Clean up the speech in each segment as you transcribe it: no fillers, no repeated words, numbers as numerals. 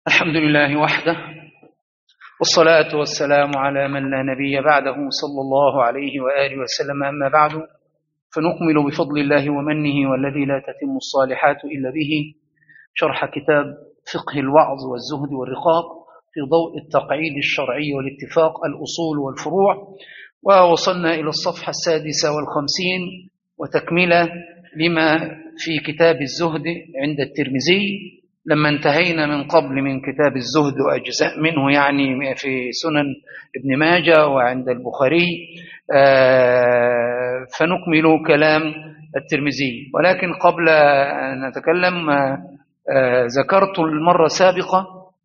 الحمد لله وحده، والصلاة والسلام على من لا نبي بعده صلى الله عليه وآله وسلم. أما بعد، فنكمل بفضل الله ومنه والذي لا تتم الصالحات إلا به شرح كتاب فقه الوعظ والزهد والرقاق في ضوء التقعيد الشرعي والاتفاق، الأصول والفروع. ووصلنا إلى الصفحة 56 وتكملة لما في كتاب الزهد عند الترمذي، لما انتهينا من قبل من كتاب الزهد وأجزاء منه، يعني في سنن ابن ماجه وعند البخاري، فنكمل كلام الترمذي. ولكن قبل أن نتكلم، ذكرت المرة السابقة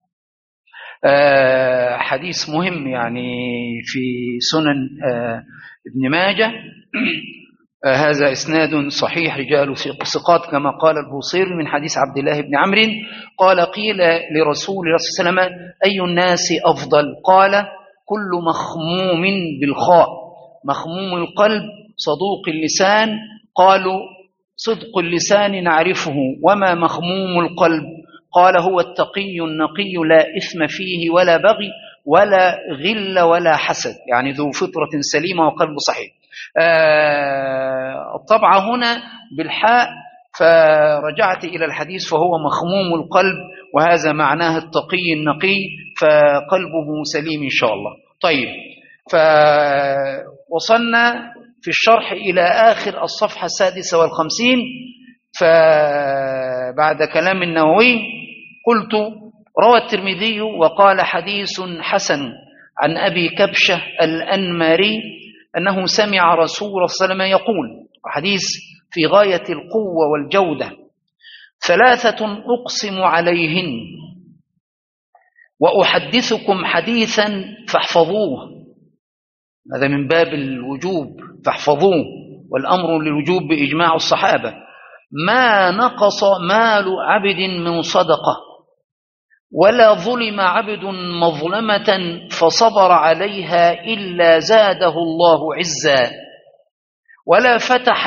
حديث مهم يعني في سنن ابن ماجه. هذا إسناد صحيح، رجال ثقات كما قال البوصيري، من حديث عبد الله بن عمرو قال: قيل لرسول الله صلى الله عليه وسلم: أي الناس أفضل؟ قال: كل مخموم بالخاء، مخموم القلب صدوق اللسان. قالوا: صدق اللسان نعرفه، وما مخموم القلب؟ قال: هو التقي النقي، لا إثم فيه ولا بغي ولا غل ولا حسد، يعني ذو فطرة سليمة وقلب صحيح. الطبعة هنا بالحاء، فرجعت إلى الحديث فهو مخموم القلب، وهذا معناه التقي النقي، فقلبه سليم إن شاء الله. طيب، فوصلنا في الشرح إلى آخر الصفحة 56. فبعد كلام النووي قلت: روى الترمذي وقال: حديث حسن عن أبي كبشة الأنماري أنه سمع رسول الله صلى الله عليه وسلم يقول، حديث في غاية القوة والجودة: ثلاثة أقسم عليهن وأحدثكم حديثا فاحفظوه. هذا من باب الوجوب، فاحفظوه، والأمر للوجوب بإجماع الصحابة. ما نقص مال عبد من صدقة، ولا ظلم عبد مظلمة فصبر عليها إلا زاده الله عزا، ولا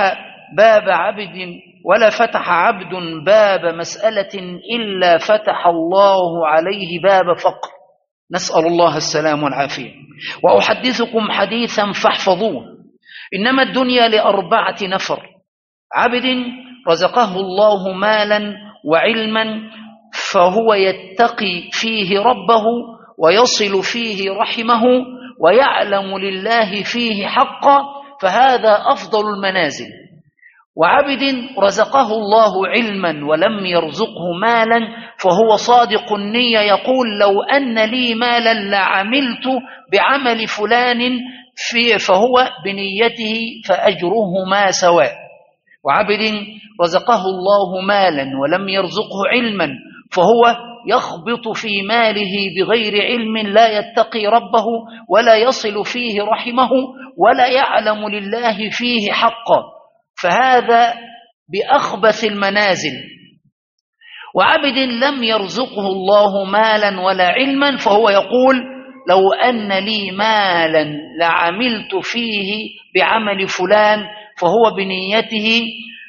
فتح عبد باب مسألة إلا فتح الله عليه باب فقر، نسأل الله السلام والعافية. وأحدثكم حديثا فاحفظوه: إنما الدنيا لأربعة نفر: عبد رزقه الله مالا وعلما فهو يتقي فيه ربه ويصل فيه رحمه ويعلم لله فيه حقا، فهذا أفضل المنازل. وعبد رزقه الله علما ولم يرزقه مالا فهو صادق النية، يقول: لو أن لي مالا لعملت بعمل فلان فهو بنيته فأجرهما سواء. وعبد رزقه الله مالا ولم يرزقه علما فهو يخبط في ماله بغير علم، لا يتقي ربه ولا يصل فيه رحمه ولا يعلم لله فيه حقا، فهذا بأخبث المنازل. وعبد لم يرزقه الله مالا ولا علما فهو يقول: لو أن لي مالا لعملت فيه بعمل فلان فهو بنيته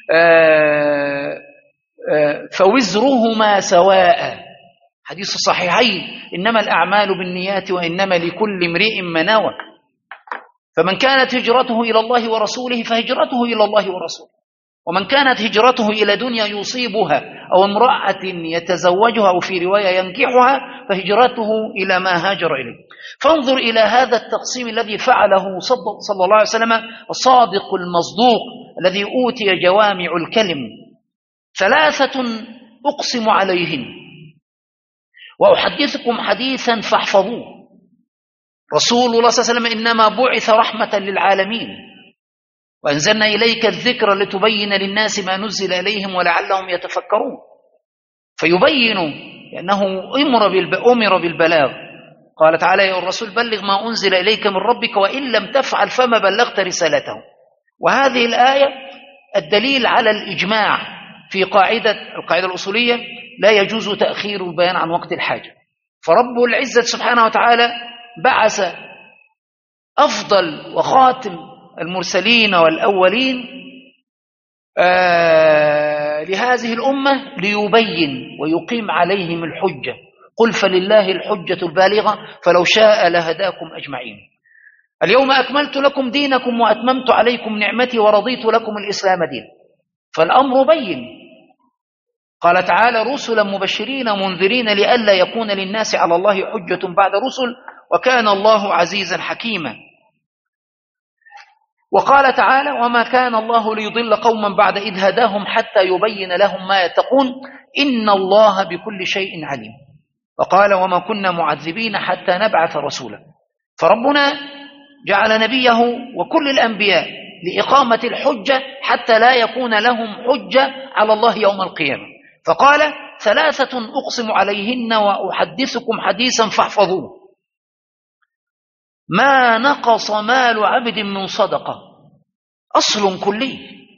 فوزرهما سواء. حديث الصحيحين: إنما الأعمال بالنيات وإنما لكل امرئ ما نوى. فمن كانت هجرته إلى الله ورسوله فهجرته إلى الله ورسوله، ومن كانت هجرته إلى دنيا يصيبها أو امرأة يتزوجها أو في رواية ينكحها فهجرته إلى ما هاجر إليه. فانظر إلى هذا التقسيم الذي فعله صلى الله عليه وسلم الصادق المصدوق الذي أوتي جوامع الكلم: ثلاثة أقسم عليهن وأحدثكم حديثا فاحفظوه. رسول الله صلى الله عليه وسلم إنما بعث رحمة للعالمين، وأنزلنا إليك الذكر لتبين للناس ما نزل إليهم ولعلهم يتفكرون. فيبين لأنه أمر بالبلاغ. قال تعالى: يا الرسول بلغ ما أنزل إليك من ربك وإن لم تفعل فما بلغت رسالته. وهذه الآية الدليل على الإجماع في القاعدة الأصولية: لا يجوز تأخير البيان عن وقت الحاجة. فرب العزة سبحانه وتعالى بعث أفضل وخاتم المرسلين والأولين لهذه الأمة ليبين ويقيم عليهم الحجة قل فلله الحجة البالغة فلو شاء لهداكم أجمعين. اليوم أكملت لكم دينكم وأتممت عليكم نعمتي ورضيت لكم الإسلام دين. فالأمر بين. قال تعالى رسلا مبشرين ومنذرين لئلا يكون للناس على الله حجة بعد رسل وكان الله عزيزا حكيما. وقال تعالى وما كان الله ليضل قوما بعد إذ هداهم حتى يبين لهم ما يتقون إن الله بكل شيء عليم. وقال وما كنا معذبين حتى نبعث رسولا. فربنا جعل نبيه وكل الأنبياء لإقامة الحجة حتى لا يكون لهم حجة على الله يوم القيامة. فقال ثلاثة أقسم عليهن وأحدثكم حديثا فاحفظوه. ما نقص مال عبد من صدقة، أصل كلي.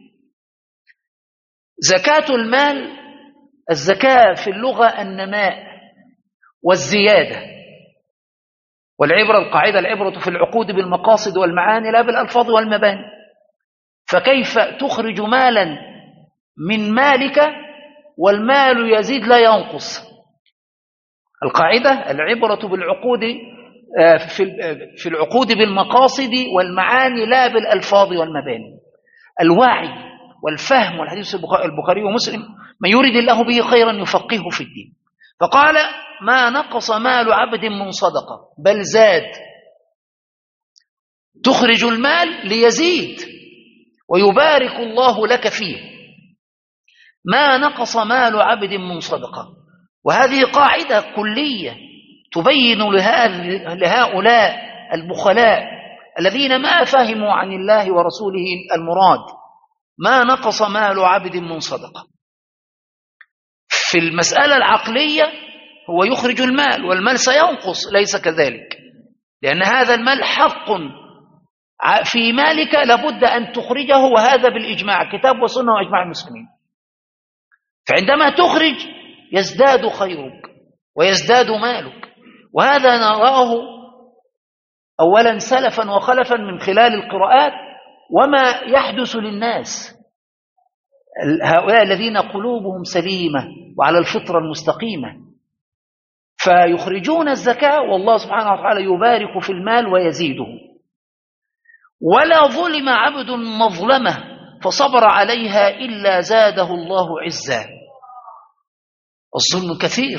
زكاة المال، الزكاة في اللغة النماء والزيادة، والعبرة القاعدة العبرة في العقود بالمقاصد والمعاني لا بالألفاظ والمباني. فكيف تخرج مالا من مالك والمال يزيد لا ينقص؟ القاعدة العبرة بالعقود في العقود بالمقاصد والمعاني لا بالألفاظ والمباني. الوعي والفهم، والحديث البخاري ومسلم من يريد الله به خيرا يفقهه في الدين. فقال ما نقص مال عبد من صدقة بل زاد. تخرج المال ليزيد ويبارك الله لك فيه. ما نقص مال عبد من صدقة. وهذه قاعدة كلية تبين لهؤلاء البخلاء الذين ما فهموا عن الله ورسوله المراد. ما نقص مال عبد من صدقة. في المسألة العقلية هو يخرج المال والمال سينقص، ليس كذلك، لأن هذا المال حق في مالك لابد أن تخرجه، وهذا بالإجماع كتاب وسنة وإجماع المسلمين. فعندما تخرج يزداد خيرك ويزداد مالك. وهذا نراه أولا سلفا وخلفا من خلال القراءات وما يحدث للناس، هؤلاء الذين قلوبهم سليمة وعلى الفطرة المستقيمة، فيخرجون الزكاة والله سبحانه وتعالى يبارك في المال ويزيده. ولا ظلم عبد مظلمة فصبر عليها إلا زاده الله عزا. الظلم كثير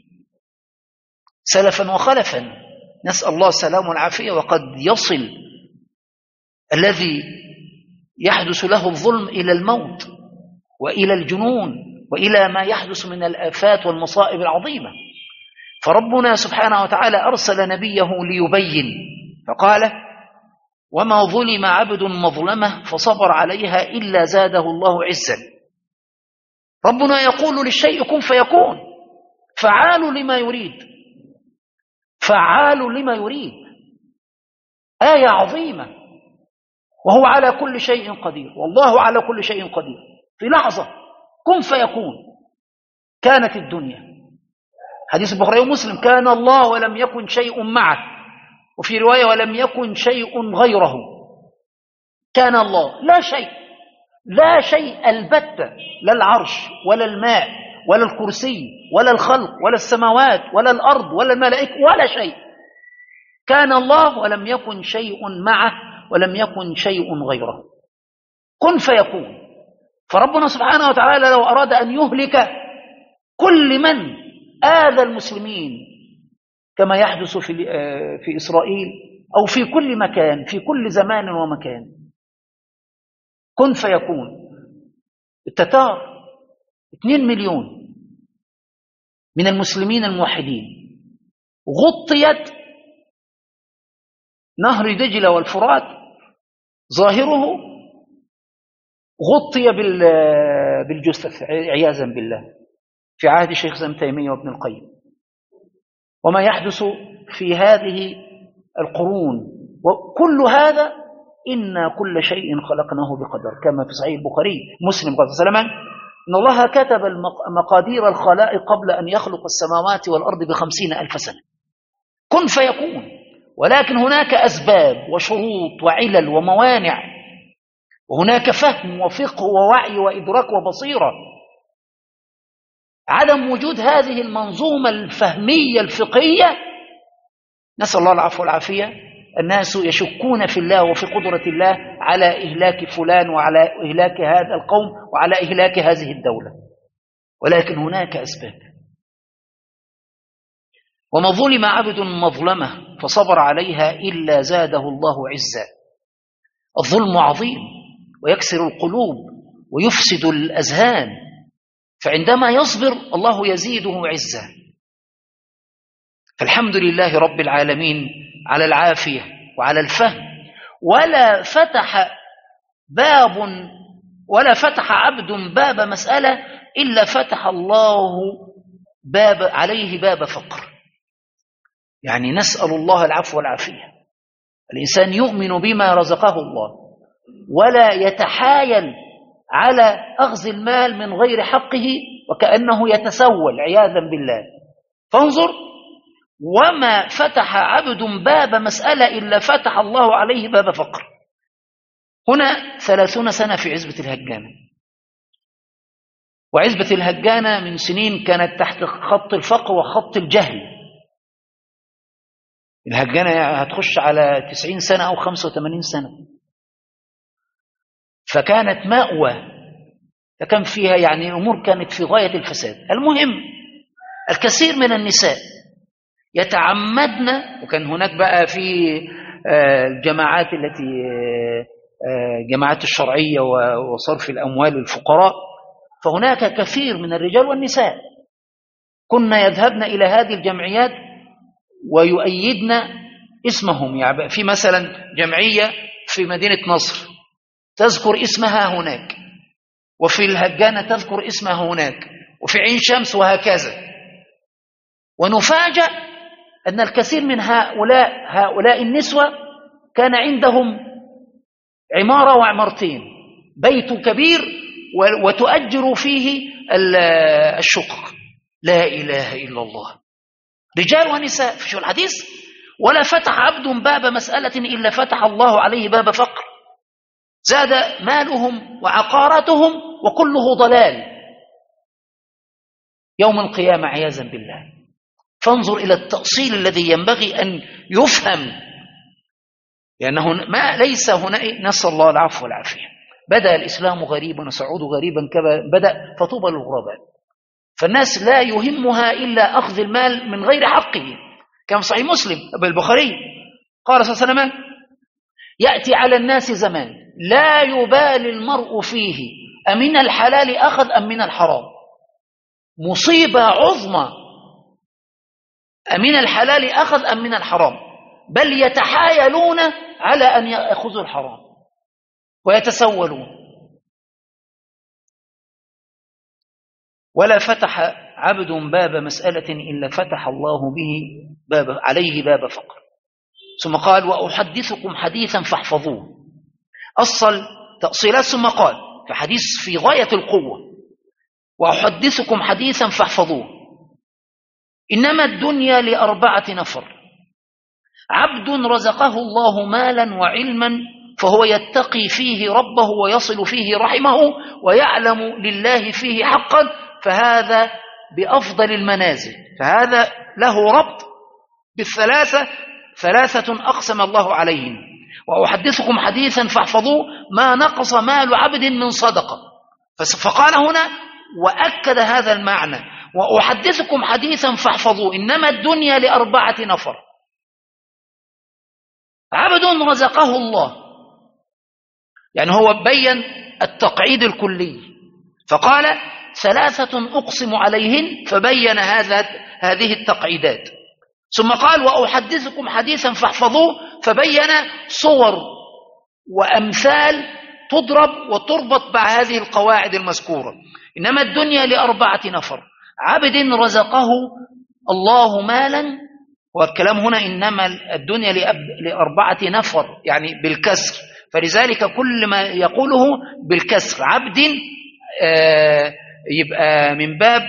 سلفا وخلفا، نسأل الله السلام والعافية. وقد يصل الذي يحدث له الظلم إلى الموت وإلى الجنون وإلى ما يحدث من الآفات والمصائب العظيمة. فربنا سبحانه وتعالى أرسل نبيه ليبين، فقال وما ظلم عبد مظلمة فصبر عليها إلا زاده الله عزا. ربنا يقول للشيء كن فيكون، فعال لما يريد، فعال لما يريد. آية عظيمة. وهو على كل شيء قدير، والله على كل شيء قدير. في لحظة كن فيكون كانت الدنيا. حديث البخاري ومسلم كان الله ولم يكن شيء معه، وفي رواية ولم يكن شيء غيره. كان الله لا شيء، لا شيء البتة، لا العرش ولا الماء ولا الكرسي ولا الخلق ولا السماوات ولا الأرض ولا الملائكة ولا شيء. كان الله ولم يكن شيء معه ولم يكن شيء غيره. كن فيكون. فربنا سبحانه وتعالى لو أراد أن يهلك كل من آذى المسلمين كما يحدث في إسرائيل أو في كل مكان في كل زمان ومكان، كن فيكون. التتار 2 مليون من المسلمين الموحدين، غطيت نهر دجلة والفرات ظاهره غطي بالجثث عياذا بالله في عهد شيخ ابن تيمية وابن القيم. وما يحدث في هذه القرون، وكل هذا إن كل شيء خلقناه بقدر، كما في صحيح البخاري مسلم قال صلى الله عليه وسلم إن الله كتب مقادير الخلائق قبل أن يخلق السماوات والأرض ب50,000 سنة. كن فيكون. ولكن هناك أسباب وشروط وعلل وموانع، وهناك فهم وفقه ووعي وإدراك وبصيرة. عدم وجود هذه المنظومة الفهمية الفقهية، نسأل الله العفو والعافية، الناس يشكون في الله وفي قدرة الله على إهلاك فلان وعلى إهلاك هذا القوم وعلى إهلاك هذه الدولة. ولكن هناك أسباب. وما ظلم عبد مظلمة فصبر عليها إلا زاده الله عزا. الظلم عظيم ويكسر القلوب ويفسد الأذهان، فعندما يصبر الله يزيده عزا. فالحمد لله رب العالمين على العافية وعلى الفهم. ولا فتح عبد باب مسألة إلا فتح الله عليه باب فقر. يعني نسأل الله العفو والعافية. الإنسان يؤمن بما رزقه الله ولا يتحايل على أخذ المال من غير حقه وكأنه يتسول عياذا بالله. فانظر، وما فتح عبد باب مسألة إلا فتح الله عليه باب فقر. هنا 30 سنة في عزبة الهجانة، وعزبة الهجانة من سنين كانت تحت خط الفقر وخط الجهل. الهجانة هتخش على 90 سنة أو 85 سنة، فكانت مأوى، فكان فيها يعني الأمور كانت في غاية الفساد. المهم، الكثير من النساء يتعمدن، وكان هناك بقى في الجماعات التي جماعات الشرعية وصرف الأموال للفقراء، فهناك كثير من الرجال والنساء كنا يذهبن إلى هذه الجمعيات ويؤيدن اسمهم. يعني في مثلا جمعية في مدينة نصر تذكر اسمها هناك، وفي الهجانة تذكر اسمها هناك، وفي عين شمس، وهكذا. ونفاجأ أن الكثير من هؤلاء النسوة كان عندهم عمارة وعمارتين، بيت كبير وتؤجر فيه الشقق. لا إله إلا الله، رجال ونساء. في شو الحديث؟ ولا فتح عبد باب مسألة إلا فتح الله عليه باب فقر. زاد مالهم وعقاراتهم وكله ضلال يوم القيامة عياذا بالله. فانظر إلى التأصيل الذي ينبغي أن يفهم، لأنه ما ليس هنا نسأل الله العفو والعافية. بدأ الإسلام غريبا وسعود غريبا كما بدأ، فطوبى للغرباء. فالناس لا يهمها إلا أخذ المال من غير حقه، كما صحيح مسلم بالبخاري قال صلى الله عليه وسلم: يأتي على الناس زمان لا يبالي المرء فيه أمن الحلال أخذ أم من الحرام. مصيبة عظمى، أمن الحلال أخذ أم من الحرام، بل يتحايلون على أن يأخذوا الحرام ويتسولون. ولا فتح عبد باب مسألة إلا فتح الله به عليه باب فقر. ثم قال: وأحدثكم حديثا فاحفظوه. أصل تأصيلات، ثم قال في حديث في غاية القوة: وأحدثكم حديثا فاحفظوه. إنما الدنيا ل4 نفر: عبد رزقه الله مالا وعلما فهو يتقي فيه ربه ويصل فيه رحمه ويعلم لله فيه حقا، فهذا بأفضل المنازل. فهذا له ربط بالثلاثة، 3 أقسم الله عليهم. وأحدثكم حديثا فاحفظوه: ما نقص مال عبد من صدقة. فقال هنا وأكد هذا المعنى: وأحدثكم حديثا فاحفظوه. إنما الدنيا ل4 نفر: عبد رزقه الله، يعني هو بين التقعيد الكلي، فقال 3 أقسم عليهن، فبين هذه التقعيدات. ثم قال: وأحدثكم حديثا فاحفظوه، فبين صور وأمثال تضرب وتربط مع هذه القواعد المذكورة. إنما الدنيا ل4 نفر: عبد رزقه الله مالا، والكلام هنا إنما الدنيا ل4 نفر يعني بالكسر، فلذلك كل ما يقوله بالكسر عبد يبقى من باب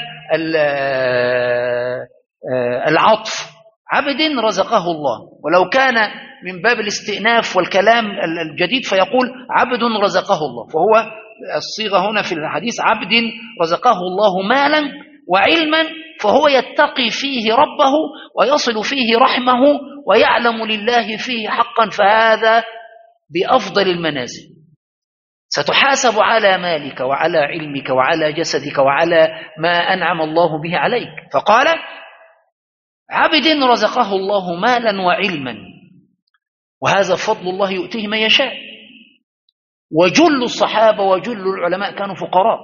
العطف، عبد رزقه الله. ولو كان من باب الاستئناف والكلام الجديد فيقول عبد رزقه الله. فهو الصيغة هنا في الحديث: عبد رزقه الله مالا وعلما فهو يتقي فيه ربه ويصل فيه رحمه ويعلم لله فيه حقا، فهذا بأفضل المنازل. ستحاسب على مالك وعلى علمك وعلى جسدك وعلى ما أنعم الله به عليك. فقال: عبد رزقه الله مالا وعلما، وهذا فضل الله يؤتيه من يشاء. وجل الصحابة وجل العلماء كانوا فقراء،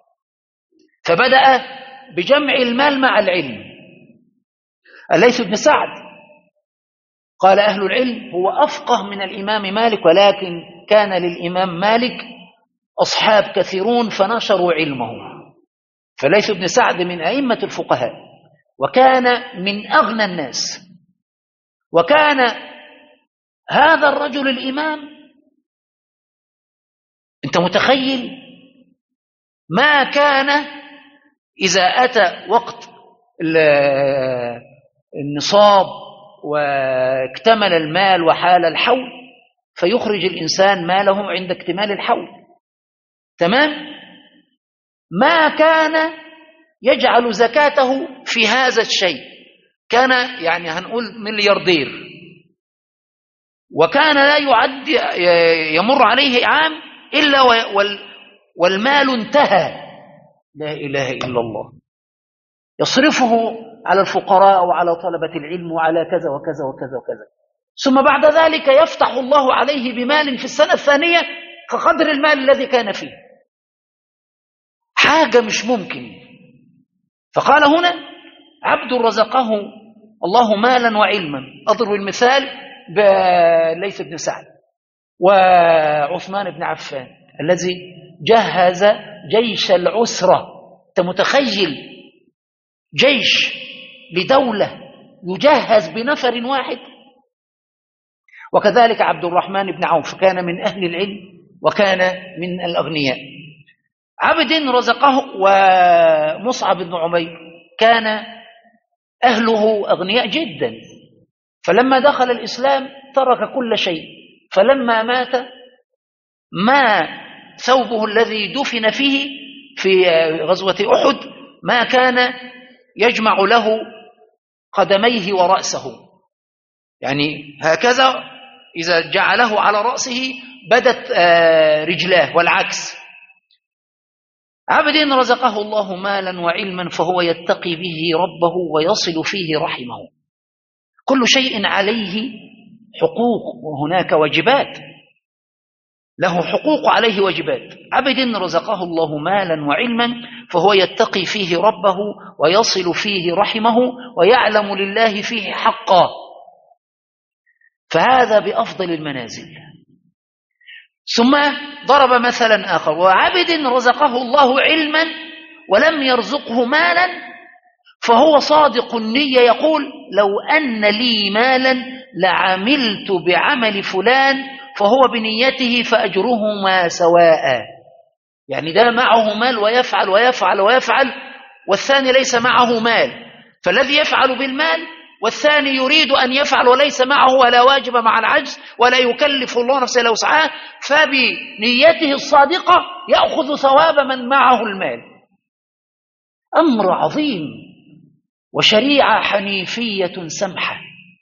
فبدأ بجمع المال مع العلم. الليث بن سعد قال: أهل العلم هو أفقه من الإمام مالك، ولكن كان للإمام مالك أصحاب كثيرون فنشروا علمه. فليث بن سعد من أئمة الفقهاء، وكان من أغنى الناس، وكان هذا الرجل الإمام. أنت متخيل ما كان إذا أتى وقت النصاب واكتمل المال وحال الحول، فيخرج الإنسان ماله عند اكتمال الحول، تمام؟ ما كان يجعل زكاته في هذا الشيء، كان يعني هنقول ملياردير، وكان لا يعد يمر عليه عام إلا والمال انتهى. لا إله إلا الله. يصرفه على الفقراء وعلى طلبة العلم وعلى كذا وكذا وكذا وكذا، ثم بعد ذلك يفتح الله عليه بمال في السنة الثانية كقدر المال الذي كان فيه. حاجة مش ممكن. فقال هنا: عبد رزقه الله مالا وعلما. أضرب المثال بليث بن سعد وعثمان بن عفان الذي جهز جيش العسرة. أنت متخيل جيش لدولة يجهز بنفر واحد؟ وكذلك عبد الرحمن بن عوف كان من أهل العلم وكان من الأغنياء. عبد رزقه ومصعب بن عمير كان أهله أغنياء جدا، فلما دخل الإسلام ترك كل شيء، فلما مات ما ثوبه الذي دفن فيه في غزوة أحد ما كان يجمع له قدميه ورأسه، يعني هكذا إذا جعله على رأسه بدت رجلاه والعكس. عبد رزقه الله مالا وعلما فهو يتقي به ربه ويصل فيه رحمه. كل شيء عليه حقوق وهناك واجبات، له حقوق عليه واجبات. عبد رزقه الله مالا وعلما فهو يتقي فيه ربه ويصل فيه رحمه ويعلم لله فيه حقا، فهذا بأفضل المنازل. ثم ضرب مثلا آخر: وعبد رزقه الله علما ولم يرزقه مالا فهو صادق النية، يقول: لو أن لي مالا لعملت بعمل فلان فهو بنيته فأجرهما سواء. يعني ده معه مال ويفعل ويفعل ويفعل، والثاني ليس معه مال، فالذي يفعل بالمال والثاني يريد أن يفعل وليس معه ولا واجب مع العجز ولا يكلف الله نفسه إلا وسعها، فبنيته الصادقة يأخذ ثواب من معه المال. أمر عظيم وشريعة حنيفية سمحة.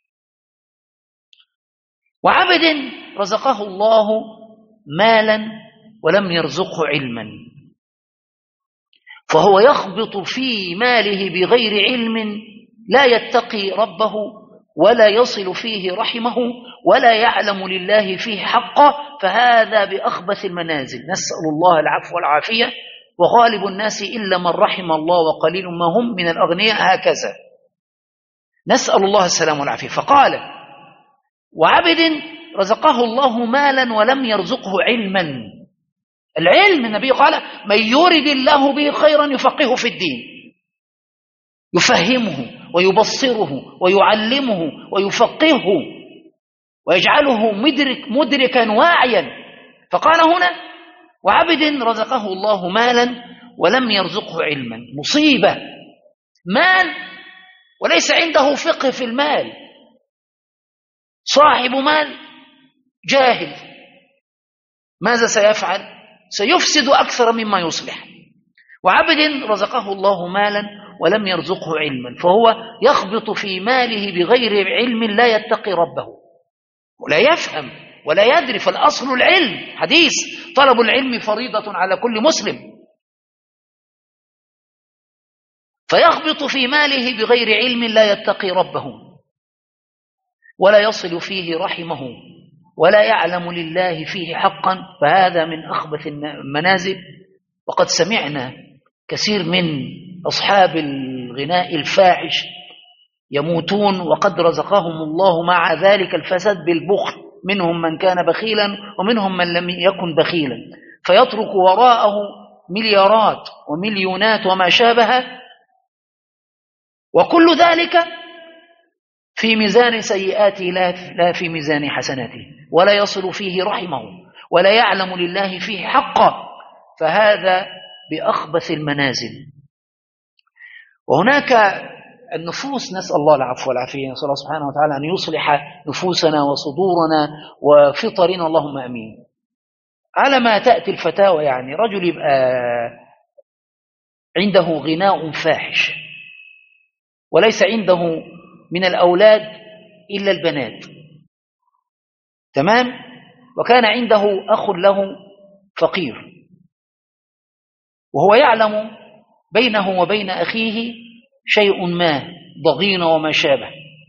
وعبد رزقه الله مالا ولم يرزقه علما فهو يخبط في ماله بغير علم، لا يتقي ربه ولا يصل فيه رحمه ولا يعلم لله فيه حقا، فهذا بأخبث المنازل. نسأل الله العفو والعافية. وغالب الناس إلا من رحم الله وقليل ما هم من الأغنياء هكذا، نسأل الله السلام والعافية. فقال: وعبد رزقه الله مالا ولم يرزقه علما. العلم النبي قال: من يرد الله به خيرا يفقهه في الدين، يفهمه ويبصره ويعلمه ويفقهه ويجعله مدركا واعيا. فقال هنا: وعبد رزقه الله مالا ولم يرزقه علما. مصيبة، مال وليس عنده فقه في المال، صاحب مال جاهل، ماذا سيفعل؟ سيفسد أكثر مما يصلح. وعبد رزقه الله مالا ولم يرزقه علما، فهو يخبط في ماله بغير علم، لا يتقي ربه ولا يفهم ولا يدري. فالأصل العلم، حديث طلب العلم فريضة على كل مسلم. فيخبط في ماله بغير علم لا يتقي ربه ولا يصل فيه رحمه ولا يعلم لله فيه حقا، فهذا من أخبث المنازل. وقد سمعنا كثير من أصحاب الغناء الفاحش يموتون وقد رزقهم الله مع ذلك الفساد بالبخل، منهم من كان بخيلا ومنهم من لم يكن بخيلا، فيترك وراءه مليارات ومليونات وما شابه، وكل ذلك في ميزان سيئاته لا في ميزان حسناته، ولا يصل فيه رحمه ولا يعلم لله فيه حقا، فهذا بأخبث المنازل. وهناك النفوس، نسأل الله العفو والعافية، نسأل الله سبحانه وتعالى أن يصلح نفوسنا وصدورنا وفطرنا، اللهم أمين. على ما تأتي الفتاوى، يعني رجل يبقى عنده غناء فاحش وليس عنده من الأولاد إلا البنات، تمام، وكان عنده أخ له فقير، وهو يعلم بينه وبين أخيه شيء ما ضغينة وما شابه،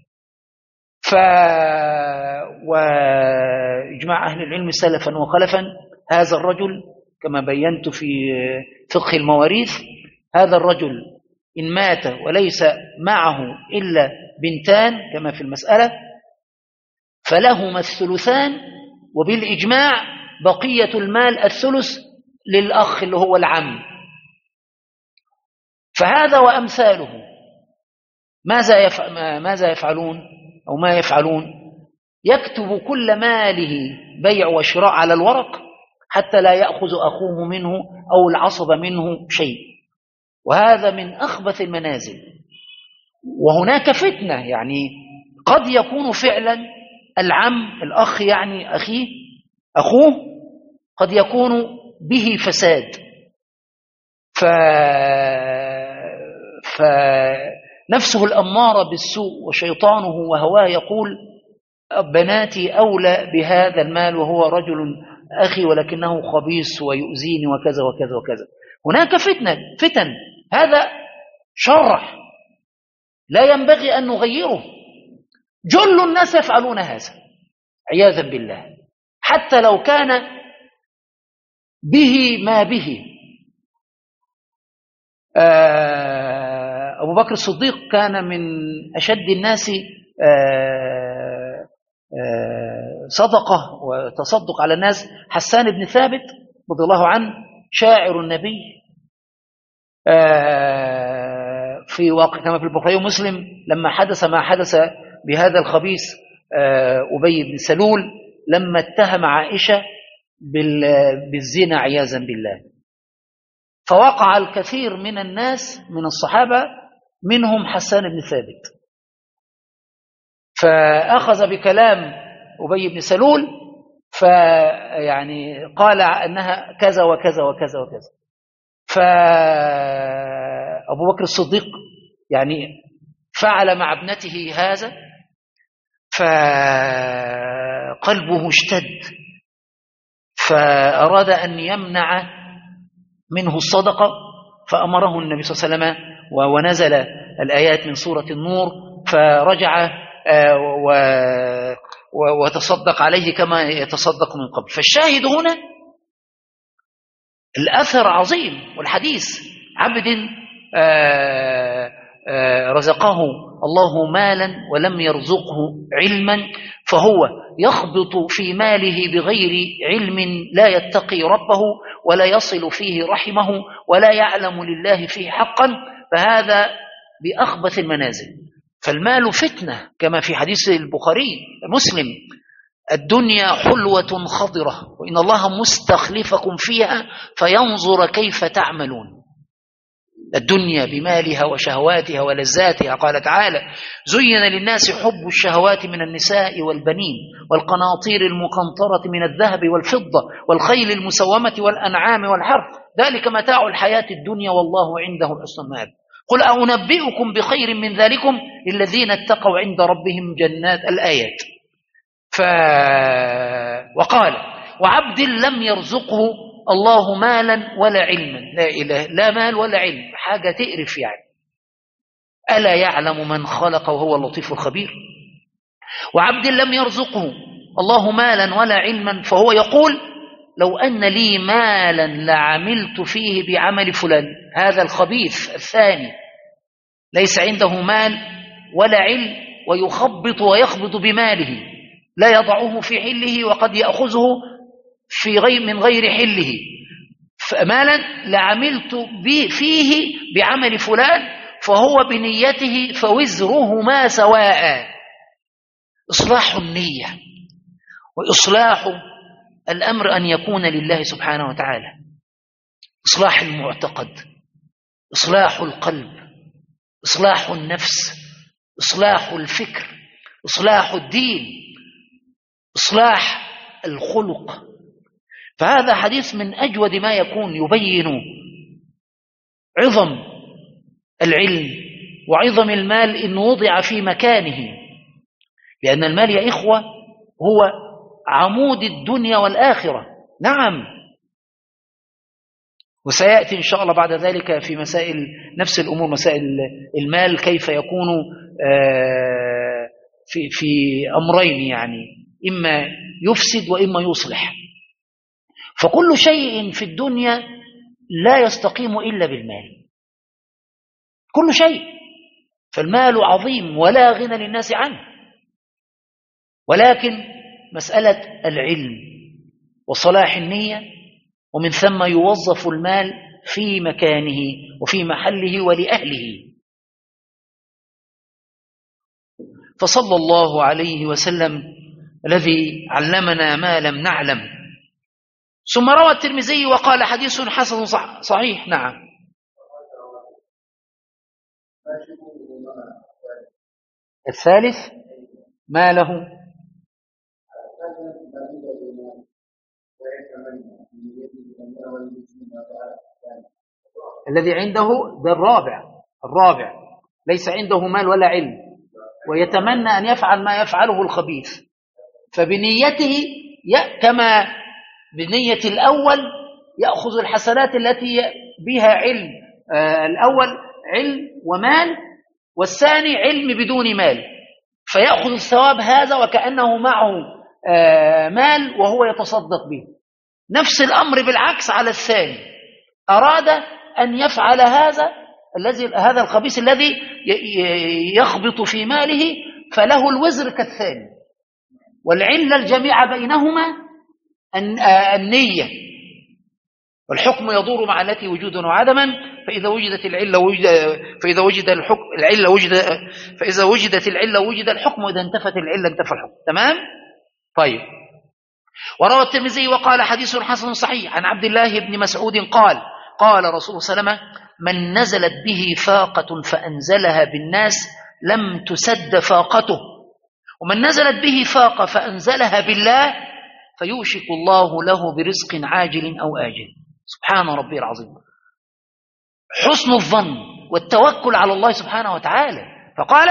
وإجماع أهل العلم سلفا وخلفا، هذا الرجل كما بينت في فقه المواريث، هذا الرجل إن مات وليس معه إلا بنتان كما في المسألة فلهما الثلثان، وبالإجماع بقية المال الثلث للأخ اللي هو العم. فهذا وأمثاله ماذا يفعلون أو ما يفعلون؟ يكتب كل ماله بيع وشراء على الورق حتى لا يأخذ أخوه منه أو العصب منه شيء، وهذا من أخبث المنازل. وهناك فتنة، يعني قد يكون فعلا العم الأخ يعني أخوه قد يكون به فساد، فنفسه الأمارة بالسوء وشيطانه وهواه يقول بناتي أولى بهذا المال وهو رجل أخي ولكنه خبيث ويؤذيني وكذا وكذا وكذا. هناك فتن، هذا شرع لا ينبغي أن نغيره. جل الناس يفعلون هذا عياذا بالله، حتى لو كان به ما به. أبو بكر الصديق كان من أشد الناس صدقة وتصدق على الناس. حسان بن ثابت رضي الله عنه شاعر النبي، في واقع كما في البخاري ومسلم لما حدث ما حدث بهذا الخبيث أبي بن سلول لما اتهم عائشة بالزنا عياذا بالله، فوقع الكثير من الناس من الصحابة منهم حسان بن ثابت، فأخذ بكلام أبي بن سلول فيعني قال أنها كذا وكذا وكذا وكذا. فأبو بكر الصديق يعني فعل مع ابنته هذا، فقلبه اشتد، فأراد أن يمنع منه الصدقة، فأمره النبي صلى الله عليه وسلم ونزل الآيات من سورة النور، فرجع وتصدق عليه كما يتصدق من قبل. فالشاهد هنا الأثر عظيم، والحديث عبد رزقه الله مالا ولم يرزقه علما، فهو يخبط في ماله بغير علم، لا يتقي ربه ولا يصل فيه رحمه ولا يعلم لله فيه حقا، فهذا بأخبث المنازل. فالمال فتنة كما في حديث البخاري مسلم: الدنيا حلوة خضرة وإن الله مستخلفكم فيها فينظر كيف تعملون. الدنيا بمالها وشهواتها ولذاتها، قال تعالى: زين للناس حب الشهوات من النساء والبنين والقناطير المقنطرة من الذهب والفضة والخيل المسومة والأنعام والحرث ذلك متاع الحياة الدنيا والله عنده حسن المآب. قل أنبئكم بخير من ذلكم للذين اتقوا عند ربهم جنات الآيات. وقال وعبد لم يرزقه الله مالا ولا علما، لا إله لا مال ولا علم، حاجة تقرف يعني. ألا يعلم من خلق وهو اللطيف الخبير. وعبد لم يرزقه الله مالا ولا علما فهو يقول لو أن لي مالا لعملت فيه بعمل فلان. هذا الخبيث الثاني ليس عنده مال ولا علم ويخبط ويخبط بماله، لا يضعه في حله وقد يأخذه من غير حله. مالا لعملت فيه بعمل فلان فهو بنيته فوزرهما سواء. إصلاح النية وإصلاح الأمر أن يكون لله سبحانه وتعالى، إصلاح المعتقد، إصلاح القلب، إصلاح النفس، إصلاح الفكر، إصلاح الدين، إصلاح الخلق. فهذا حديث من أجود ما يكون، يبين عظم العلم وعظم المال إن وضع في مكانه، لأن المال يا إخوة هو عمود الدنيا والآخرة. نعم، وسيأتي إن شاء الله بعد ذلك في مسائل نفس الأمور، مسائل المال كيف يكون في أمرين، يعني إما يفسد وإما يصلح. فكل شيء في الدنيا لا يستقيم إلا بالمال، كل شيء. فالمال عظيم ولا غنى للناس عنه، ولكن مسألة العلم وصلاح النية، ومن ثم يوظف المال في مكانه وفي محله ولأهله. فصلى الله عليه وسلم الذي علمنا ما لم نعلم. ثم روى الترمذي وقال حديث حسن صحيح. نعم. الثالث ما له الذي عنده، ده الرابع ليس عنده مال ولا علم ويتمنى أن يفعل ما يفعله الخبيث، فبنيته كما بنية الأول يأخذ الحسنات التي بها علم. الأول علم ومال، والثاني علم بدون مال، فيأخذ الثواب هذا وكأنه معه مال وهو يتصدق به. نفس الأمر بالعكس على الثاني، أراد أن يفعل هذا الخبيث الذي يخبط في ماله فله الوزر كالثاني. والعلة الجميع بينهما النية، والحكم يدور مع التي وجودا وعدما، فإذا وجدت العلة وجد الحكم، وإذا انتفت العلة انتفى الحكم. تمام؟ طيب. وروى الترمذي وقال حديث حسن صحيح عن عبد الله بن مسعود قال قال رسول الله صلى الله عليه وسلم من نزلت به فاقة فأنزلها بالناس لم تسد فاقته، ومن نزلت به فاقة فأنزلها بالله فيوشك الله له برزق عاجل أو آجل. سبحان ربي العظيم. حسن الظن والتوكل على الله سبحانه وتعالى. فقال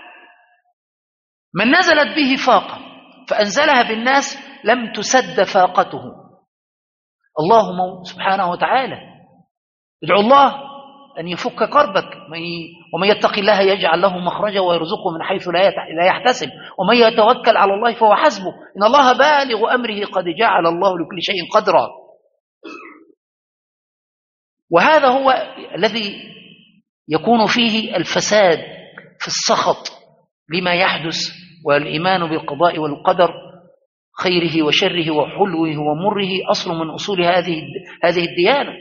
من نزلت به فاقة فأنزلها بالناس لم تسد فاقته. اللهم سبحانه وتعالى ادعو الله أن يفك كربك، ومن يتق الله يجعل له مخرجا ويرزقه من حيث لا يحتسب، ومن يتوكل على الله فهو حسبه، إن الله بالغ أمره قد جعل الله لكل شيء قدرا. وهذا هو الذي يكون فيه الفساد في السخط لما يحدث، والإيمان بالقضاء والقدر خيره وشره وحلوه ومره أصل من أصول هذه الديانة.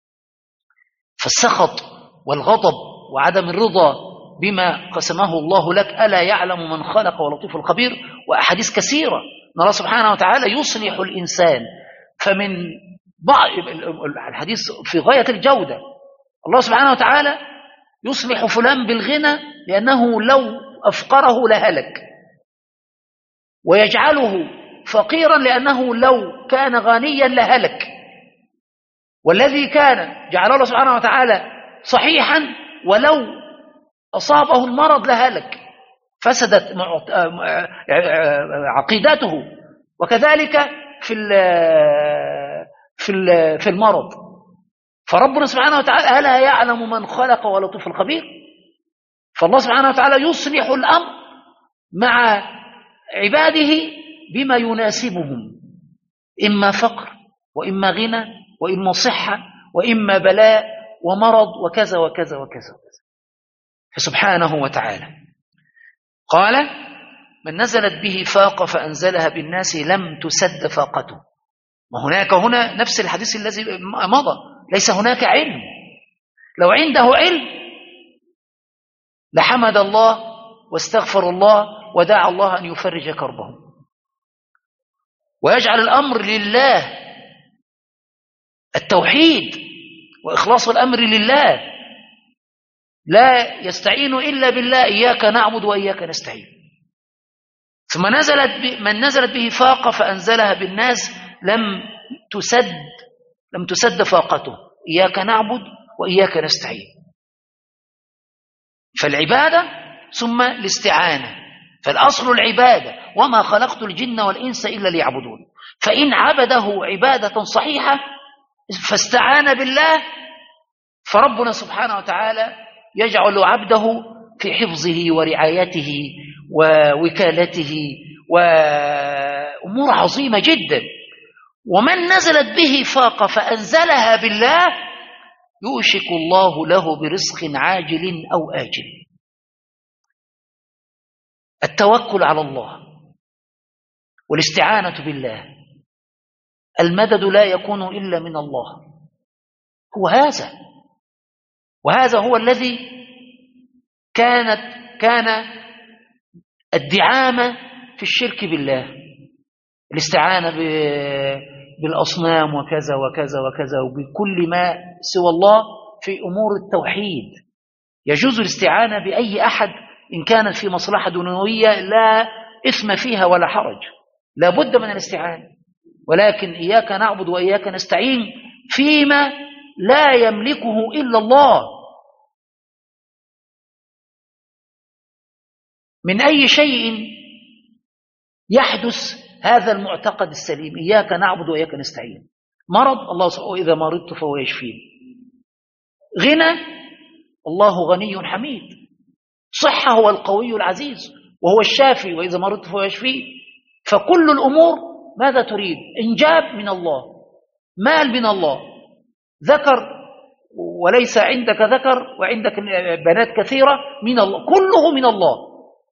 فالسخط والغضب وعدم الرضا بما قسمه الله لك، ألا يعلم من خلق ولطيف الخبير. وأحاديث كثيرة نرى سبحانه وتعالى يصلح الإنسان. فمن بعض الحديث في غاية الجودة، الله سبحانه وتعالى يصلح فلان بالغنى لأنه لو أفقره لهلك، ويجعله فقيرا لأنه لو كان غنيا لهلك. والذي كان جعله الله سبحانه وتعالى صحيحا ولو أصابه المرض لهلك، فسدت عقيدته. وكذلك في المرض. فربنا سبحانه وتعالى ألا يعلم من خلق ولطيف الخبير؟ فالله سبحانه وتعالى يصلح الأمر مع عباده بما يناسبهم، إما فقر وإما غنى وإما صحة وإما بلاء ومرض وكذا وكذا وكذا. فسبحانه وتعالى قال: من نزلت به فاقة فأنزلها بالناس لم تسد فاقته. وهناك هنا نفس الحديث الذي مضى، ليس هناك علم. لو عنده علم لحمد الله واستغفر الله ودعا الله أن يفرج كربهم ويجعل الأمر لله، التوحيد وإخلاص الأمر لله، لا يستعين إلا بالله، إياك نعبد وإياك نستعين. ثم من نزلت به فاقة فأنزلها بالناس لم تسد فاقته، إياك نعبد وإياك نستعين. فالعبادة ثم الاستعانة، فالأصل العبادة، وما خلقت الجن والإنس إلا ليعبدون. فإن عبده عبادة صحيحة فاستعان بالله، فربنا سبحانه وتعالى يجعل عبده في حفظه ورعايته ووكالته وأمور عظيمة جدا. ومن نزلت به فاقة فأنزلها بالله يوشك الله له برزق عاجل أو آجل. التوكل على الله والاستعانة بالله، المدد لا يكون إلا من الله. هو هذا، وهذا هو الذي كان الدعامة في الشرك بالله، الاستعانة بالأصنام وكذا وكذا وكذا وبكل ما سوى الله في أمور التوحيد. يجوز الاستعانة بأي أحد إن كانت في مصلحة دنيوية لا إثم فيها ولا حرج، لا بد من الاستعانة، ولكن إياك نعبد وإياك نستعين فيما لا يملكه إلا الله من أي شيء يحدث. هذا المعتقد السليم، إياك نعبد وإياك نستعين. مرض، الله سبحانه إذا مرضت فهو يشفين. غنى، الله غني حميد. صحة، هو القوي العزيز وهو الشافي، وإذا مرضت فهو يشفين. فكل الأمور ماذا تريد؟ إنجاب من الله، مال من الله، ذكر وليس عندك ذكر وعندك بنات كثيرة من الله، كله من الله.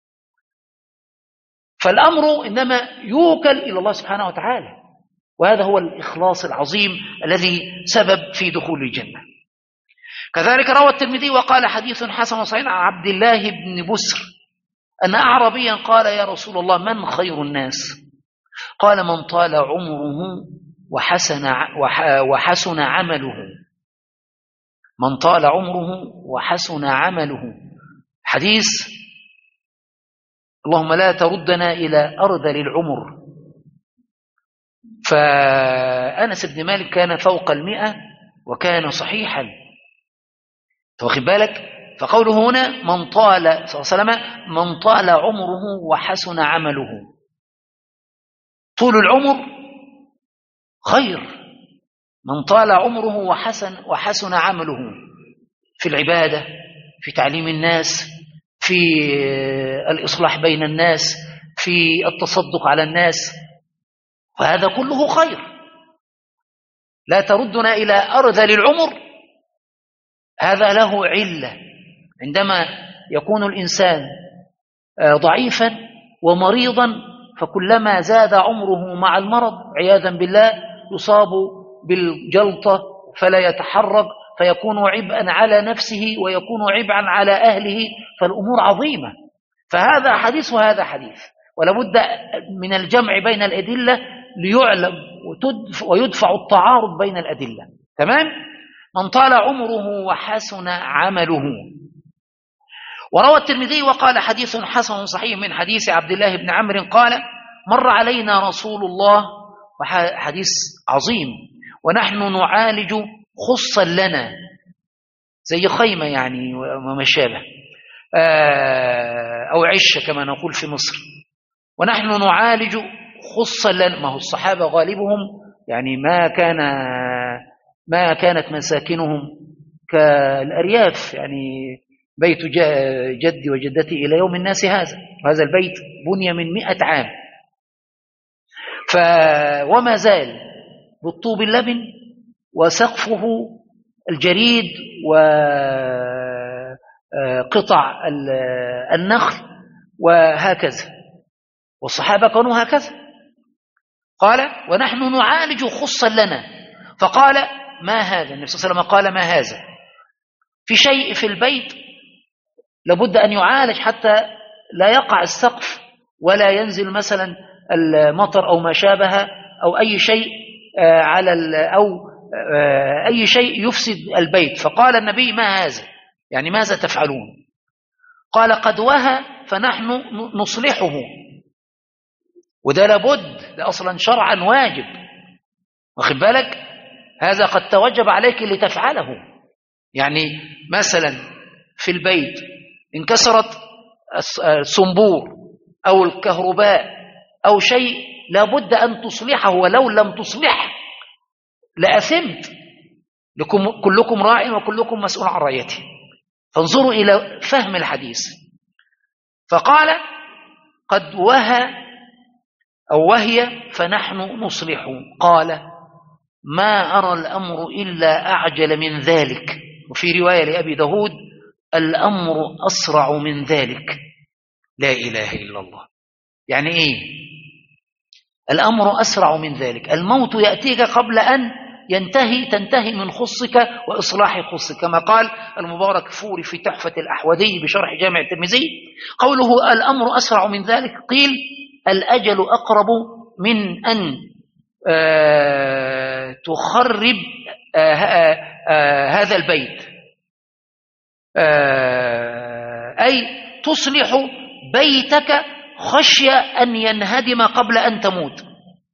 فالأمر إنما يوكل إلى الله سبحانه وتعالى، وهذا هو الإخلاص العظيم الذي سبب في دخول الجنة. كذلك روى الترمذي وقال: حديث حسن صحيح عن عبد الله بن بسر أن أعربيا قال: يا رسول الله، من خير الناس؟ قال: من طال عمره وحسن عمله. من طال عمره وحسن عمله. حديث اللهم لا تردنا إلى أرذل العمر. فأنس بن مالك كان فوق 100 وكان صحيحا، واخد بالك؟ فقوله هنا من طال صلى الله عليه وسلم من طال عمره وحسن عمله. طول العمر خير، من طال عمره وحسن عمله في العبادة، في تعليم الناس، في الإصلاح بين الناس، في التصدق على الناس، وهذا كله خير. لا تردنا إلى أرذل العمر، هذا له علة. عندما يكون الإنسان ضعيفا ومريضا، فكلما زاد عمره مع المرض عياذا بالله يصاب بالجلطة فلا يتحرك، فيكون عبئا على نفسه ويكون عبئا على أهله، فالأمور عظيمة. فهذا حديث وهذا حديث، ولابد من الجمع بين الأدلة ليعلم ويدفع التعارض بين الأدلة. تمام؟ من طال عمره وحسن عمله. وروى الترمذي وقال: حديث حسن صحيح من حديث عبد الله بن عمرو قال: مر علينا رسول الله، وحديث عظيم، ونحن نعالج خصا لنا زي خيمة يعني وما شابه، أو عشة كما نقول في مصر، ونحن نعالج خصا لنا. ما هو الصحابة غالبهم يعني ما كانت مساكنهم كالأرياف، يعني بيت جدي وجدتي إلى يوم الناس هذا، وهذا البيت بني من 100 عام، وما زال بالطوب اللبن وسقفه الجريد وقطع النخل وهكذا، والصحابة كانوا هكذا. قال ونحن نعالج خصا لنا، فقال ما هذا؟ النبي صلى الله عليه وسلم قال ما هذا؟ في شيء في البيت لابد أن يعالج حتى لا يقع السقف ولا ينزل مثلا المطر أو ما شابه، أو أي شيء أو أي شيء يفسد البيت. فقال النبي ما هذا؟ يعني ماذا تفعلون؟ قال قد وهى فنحن نصلحه. وده لابد، ده أصلا شرعا واجب، واخد بالك؟ هذا قد توجب عليك لتفعله. يعني مثلا في البيت انكسرت الصنبور أو الكهرباء أو شيء لابد أن تصلحه، ولو لم تصلحه لأثمت. كلكم راع وكلكم مسؤول عن رعيته. فانظروا إلى فهم الحديث. فقال قد وهى أو وهي فنحن نصلح. قال ما أرى الأمر إلا أعجل من ذلك. وفي رواية لأبي داود الأمر أسرع من ذلك. لا إله إلا الله. يعني إيه الأمر أسرع من ذلك؟ الموت يأتيك قبل أن تنتهي من خصك وإصلاح خصك، كما قال المبارك فوري في تحفة الأحوذي بشرح جامع الترمذي. قوله الأمر أسرع من ذلك، قيل الأجل أقرب من أن تخرب هذا البيت، أي تصلح بيتك خشية أن ينهدم قبل أن تموت.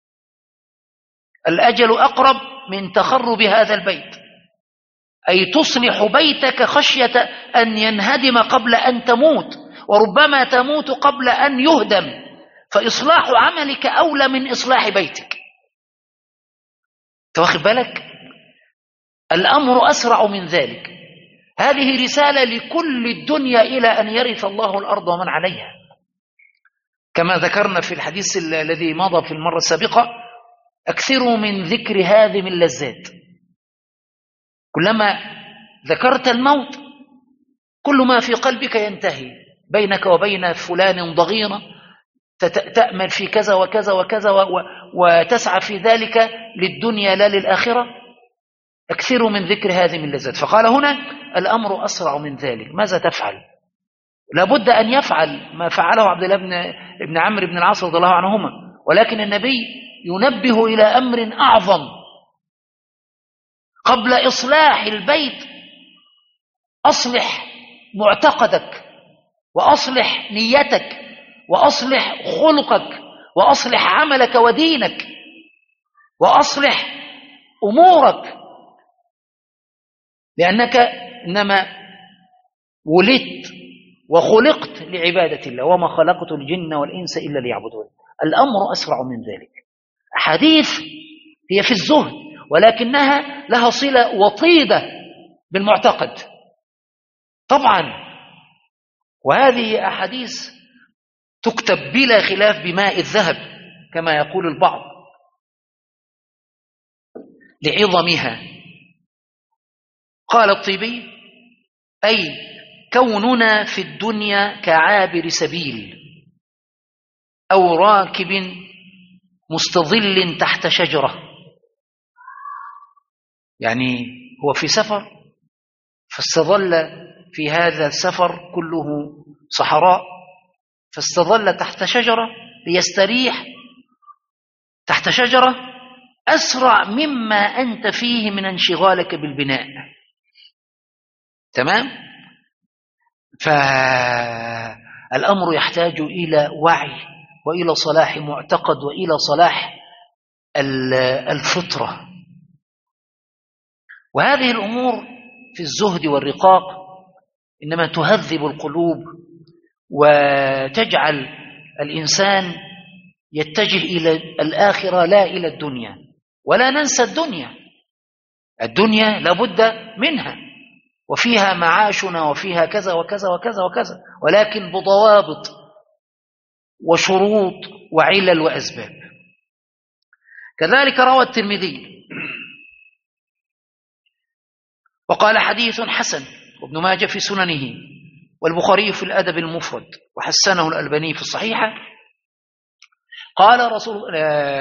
الأجل أقرب من تخرب هذا البيت، أي تصلح بيتك خشية أن ينهدم قبل أن تموت، وربما تموت قبل أن يهدم، فإصلاح عملك أولى من إصلاح بيتك. تواخد بالك؟ الأمر أسرع من ذلك. هذه رسالة لكل الدنيا إلى أن يرث الله الأرض ومن عليها، كما ذكرنا في الحديث الذي مضى في المرة السابقة: أكثروا من ذكر هذه اللذات. كلما ذكرت الموت كل ما في قلبك ينتهي. بينك وبين فلان ضغينة، تأمل في كذا وكذا وكذا وتسعى في ذلك للدنيا لا للآخرة. أكثروا من ذكر هذه اللذات. فقال هنا الأمر أسرع من ذلك. ماذا تفعل؟ لابد أن يفعل ما فعله عبد الله بن عمرو بن العاص رضي الله عنهما، ولكن النبي ينبه إلى أمر أعظم. قبل إصلاح البيت أصلح معتقدك، وأصلح نيتك، وأصلح خلقك، وأصلح عملك ودينك، وأصلح أمورك، لأنك إنما ولدت وخلقت لعبادة الله، وما خلقت الجن والإنس إلا ليعبدون. الأمر أسرع من ذلك. حديث هي في الزهد، ولكنها لها صلة وطيدة بالمعتقد طبعا. وهذه أحاديث تكتب بلا خلاف بماء الذهب كما يقول البعض لعظمها. قال الطيبي: أي كوننا في الدنيا كعابر سبيل أو راكب مستظل تحت شجرة. يعني هو في سفر فاستظل في هذا السفر كله صحراء، فاستظل تحت شجرة ليستريح تحت شجرة أسرع مما أنت فيه من انشغالك بالبناء. تمام؟ فالأمر يحتاج إلى وعي وإلى صلاح معتقد وإلى صلاح الفطرة. وهذه الأمور في الزهد والرقاق إنما تهذب القلوب وتجعل الإنسان يتجه إلى الآخرة لا إلى الدنيا. ولا ننسى الدنيا لابد منها، وفيها معاشنا وفيها كذا وكذا وكذا وكذا، ولكن بضوابط وشروط وعلل وأسباب. كذلك روى الترمذي وقال حديث حسن، وابن ماجه في سننه، والبخاري في الأدب المفرد، وحسنه الألباني في الصحيحة. قال رسول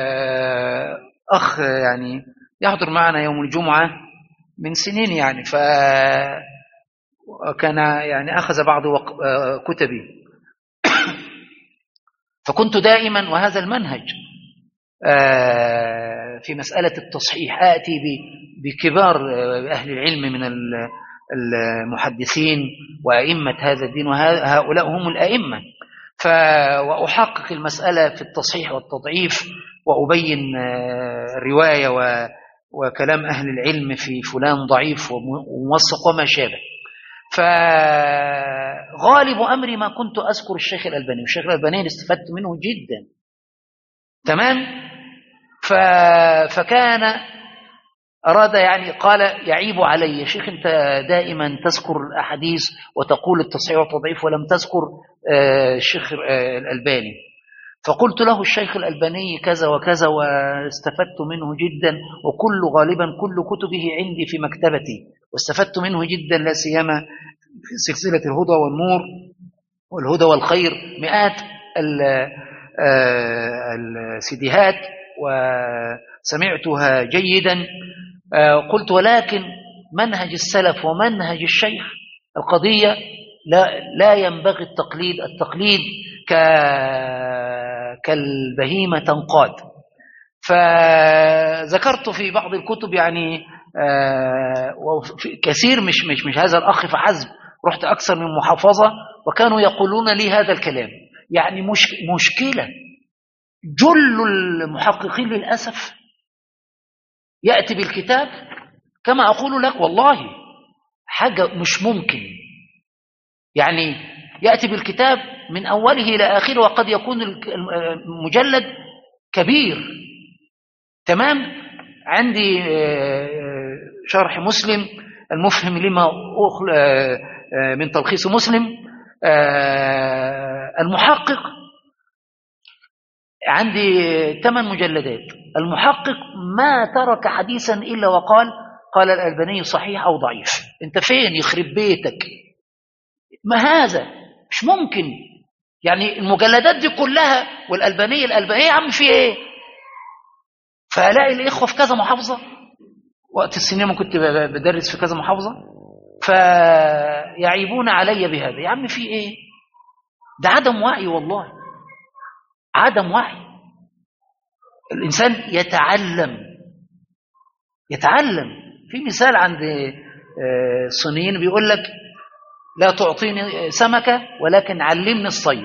أخ يعني يحضر معنا يوم الجمعة من سنين يعني، فكان يعني أخذ بعض كتبي، فكنت دائما وهذا المنهج في مسألة التصحيح آتي بكبار أهل العلم من المحدثين وأئمة هذا الدين، وهؤلاء هم الأئمة، وأحقق المسألة في التصحيح والتضعيف، وأبين الرواية وكلام أهل العلم في فلان ضعيف وموثق وما شابه. فغالب أمري ما كنت أذكر الشيخ الألباني، والشيخ الألباني استفدت منه جدا، تمام. فكان أراد يعني قال يعيب علي: شيخ أنت دائما تذكر الأحاديث وتقول التصحيح والتضعيف ولم تذكر الشيخ الألباني. فقلت له: الشيخ الألباني كذا وكذا واستفدت منه جدا، غالبا كل كتبه عندي في مكتبتي، واستفدت منه جدا، لا سيما في سلسلة الهدى والنور والهدى والخير، مئات السيديهات وسمعتها جيدا. قلت: ولكن منهج السلف ومنهج الشيخ القضية لا ينبغي التقليد كالبهيمة تنقاد. فذكرت في بعض الكتب يعني كثير، مش هذا الأخ فحسب، رحت أكثر من محافظة وكانوا يقولون لي هذا الكلام. يعني مشكلة. جل المحققين للأسف يأتي بالكتاب كما أقول لك والله حاجة مش ممكن، يعني يأتي بالكتاب من أوله إلى آخره، وقد يكون المجلد كبير، تمام. عندي شرح مسلم المفهم لما من تلخيص مسلم، المحقق عندي 8 مجلدات. المحقق ما ترك حديثا إلا قال الألباني صحيح أو ضعيف. انت فين يخرب بيتك؟ ما هذا مش ممكن. يعني المجلدات دي كلها والألباني يا عم في ايه؟ فألاقي الإخوة في كذا محافظة، وقت السينما كنت بدرس في كذا محافظة، فيعيبون علي بهذا. يا عم في ايه؟ ده عدم وعي، والله عدم وعي. الإنسان يتعلم. في مثال عند الصينيين بيقول لك: لا تعطيني سمكة ولكن علمني الصيد.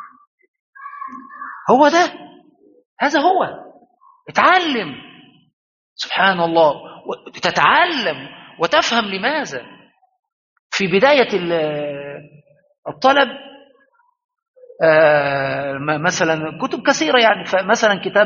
هو ده، هذا هو. اتعلم، سبحان الله، تتعلم وتفهم لماذا. في بداية الطلب مثلا كتب كثيرة يعني، فمثلا كتاب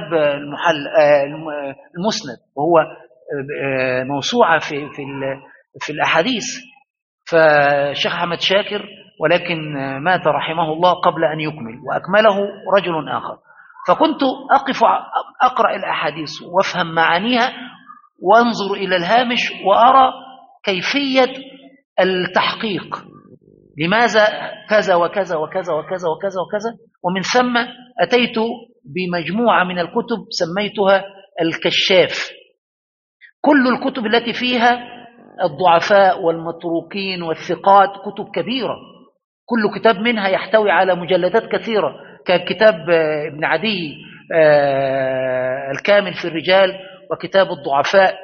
المسند، وهو موسوعة في الأحاديث، فالشيخ أحمد شاكر، ولكن مات رحمه الله قبل أن يكمل، وأكمله رجل آخر. فكنت أقف أقرأ الأحاديث وأفهم معانيها، وأنظر إلى الهامش وأرى كيفية التحقيق، لماذا كذا وكذا وكذا وكذا وكذا وكذا. ومن ثم أتيت بمجموعة من الكتب سميتها الكشاف. كل الكتب التي فيها الضعفاء والمتروكين والثقات كتب كبيرة، كل كتاب منها يحتوي على مجلدات كثيرة، ككتاب ابن عدي الكامل في الرجال، وكتاب الضعفاء،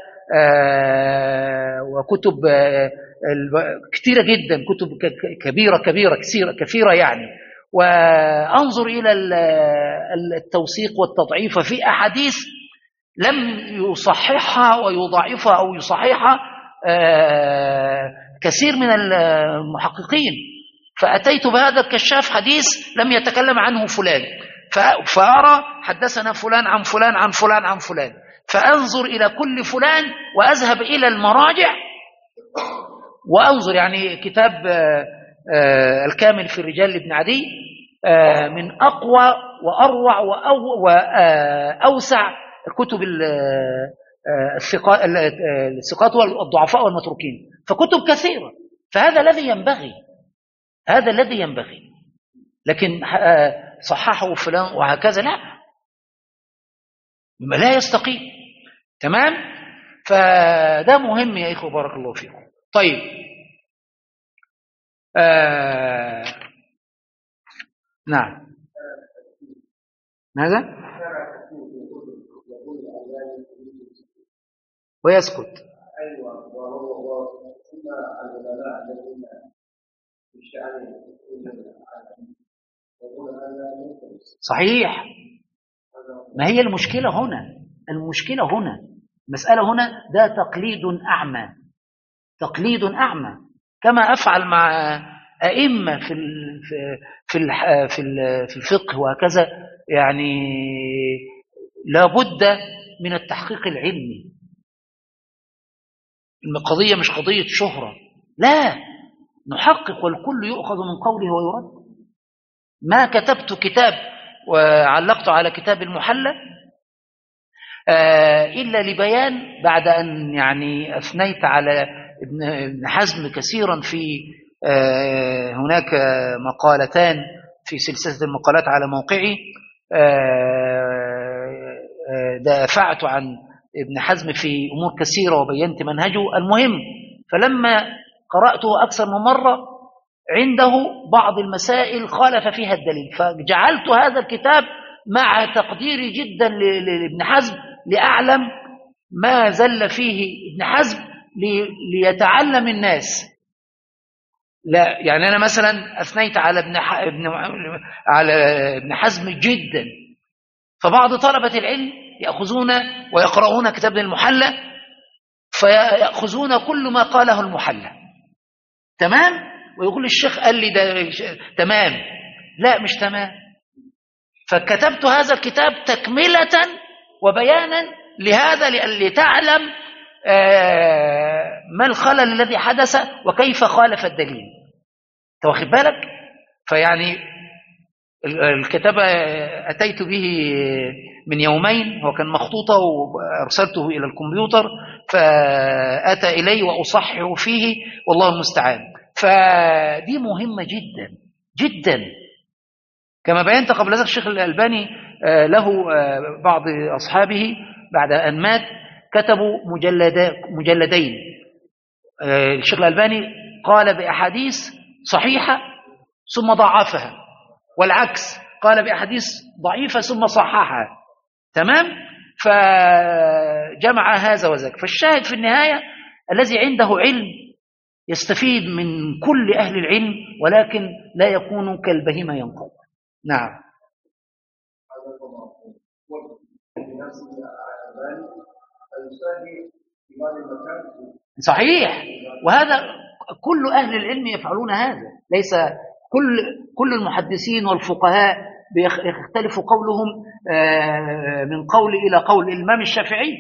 وكتب كثيرة جدا، كتب كبيرة كثيرة يعني. وأنظر إلى التوثيق والتضعيف في أحاديث لم يصححها ويضعفها أو يصححها كثير من المحققين. فأتيت بهذا الكشاف حديث لم يتكلم عنه فلان، فأرى حدثنا فلان عن فلان عن فلان عن فلان، فأنظر إلى كل فلان وأذهب إلى المراجع وأنظر. يعني كتاب الكامل في الرجال لابن عدي من أقوى وأروع وأوسع كتب الثقات والضعفاء والمتروكين، فكتب كثيرة. فهذا الذي ينبغي، هذا الذي ينبغي. لكن صححه فلان وهكذا لا يستقيم. تمام. فده مهم يا إخوة، بارك الله فيكم. طيب، نعم. ماذا؟ ويسكت. صحيح. ما هي المشكلة هنا؟ المشكلة هنا مسألة هنا ده تقليد أعمى، تقليد أعمى، كما أفعل مع أئمة في الفقه وهكذا. يعني لا بد من التحقيق العلمي. القضية مش قضية شهرة، لا، نحقق والكل يؤخذ من قوله ويرد. ما كتبت كتاب وعلقت على كتاب المحلى إلا لبيان، بعد أن يعني أثنيت على ابن حزم كثيرا في هناك مقالتان في سلسلة المقالات على موقعي، دافعت عن ابن حزم في أمور كثيرة وبينت منهجه. المهم، فلما قرأته أكثر من مرة عنده بعض المسائل خالف فيها الدليل، فجعلت هذا الكتاب مع تقديري جدا لابن حزم لأعلم ما زل فيه ابن حزم ليتعلم الناس. لا يعني أنا مثلا أثنيت على ابن حزم جدا، فبعض طلبة العلم يأخذون ويقرؤون كتاب المحلى فيأخذون كل ما قاله المحلى تمام، ويقول الشيخ قال لي ده تمام. لا، مش تمام. فكتبت هذا الكتاب تكملة وبيانا لهذا، لتعلم ما الخلل الذي حدث وكيف خالف الدليل. واخد بالك؟ فيعني الكتاب أتيت به من يومين، هو كان مخطوطة وأرسلته إلى الكمبيوتر فأتى إلي وأصحح فيه، والله المستعان. فدي مهمة جدا جدا. كما بينت قبل ذلك الشيخ الألباني له بعض أصحابه بعد أن مات كتبوا مجلدين. الشيخ الألباني قال بأحاديث صحيحة ثم ضعفها، والعكس قال بأحاديث ضعيفة ثم صححها. تمام. فجمع هذا وذاك. فالشاهد في النهاية الذي عنده علم يستفيد من كل أهل العلم، ولكن لا يكون كالبهيمة ينقض. نعم. صحيح. وهذا كل أهل العلم يفعلون هذا، ليس كل المحدثين والفقهاء بيختلف قولهم من قول إلى قول. الإمام الشافعي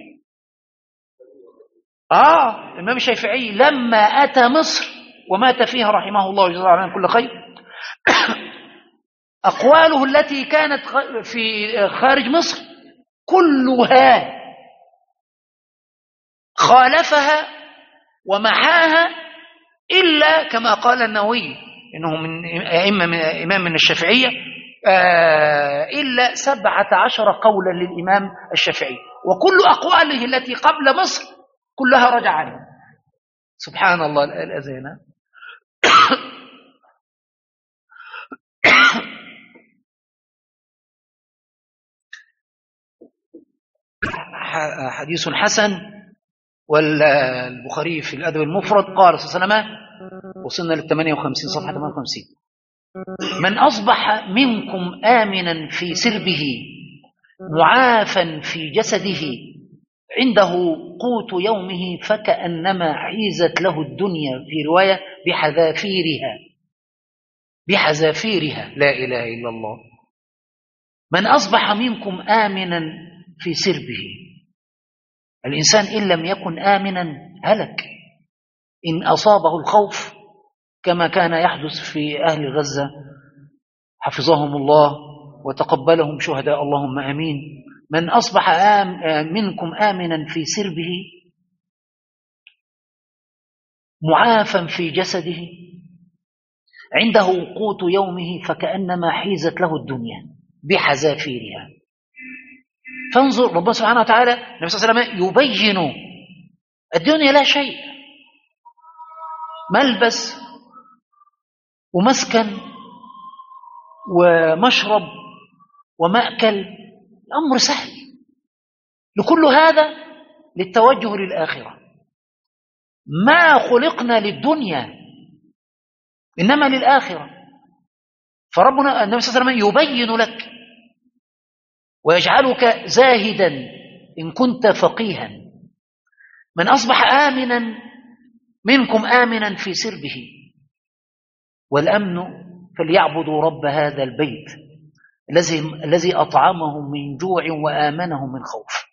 الإمام الشافعي لما أتى مصر ومات فيها رحمه الله وجزاه عنه كل خير، أقواله التي كانت في خارج مصر كلها خالفها ومحاها، إلا كما قال النووي إنه إمام من الشافعية، إلا 17 قولا للإمام الشافعي، وكل أقواله التي قبل مصر كلها رجع عنها. سبحان الله. الأذان حديث حسن، والبخاري في الأدب المفرد قال صلى الله عليه وسلم، وصلنا لل 58 صفحة 58: من أصبح منكم آمنا في سربه معافا في جسده عنده قوت يومه فكأنما حيزت له الدنيا، في رواية بحذافيرها. لا إله إلا الله. من أصبح منكم آمنا في سربه. الإنسان إن لم يكن آمنا هلك. إن أصابه الخوف كما كان يحدث في أهل غزة حفظهم الله وتقبلهم شهداء اللهم آمين. من أصبح منكم آمنا في سربه معافا في جسده عنده قوت يومه فكأنما حيزت له الدنيا بحذافيرها. فانظر ربنا سبحانه وتعالى النبي صلى الله عليه وسلم يبين الدنيا لا شيء، ملبس ومسكن ومشرب ومأكل، الأمر سهل. لكل هذا للتوجه للآخرة. ما خلقنا للدنيا إنما للآخرة. فربنا النبي صلى الله عليه وسلم يبين لك ويجعلك زاهدا إن كنت فقيها. من أصبح آمنا منكم آمنا في سربه. والأمن فليعبدوا رب هذا البيت الذي أطعمهم من جوع وآمنهم من خوف.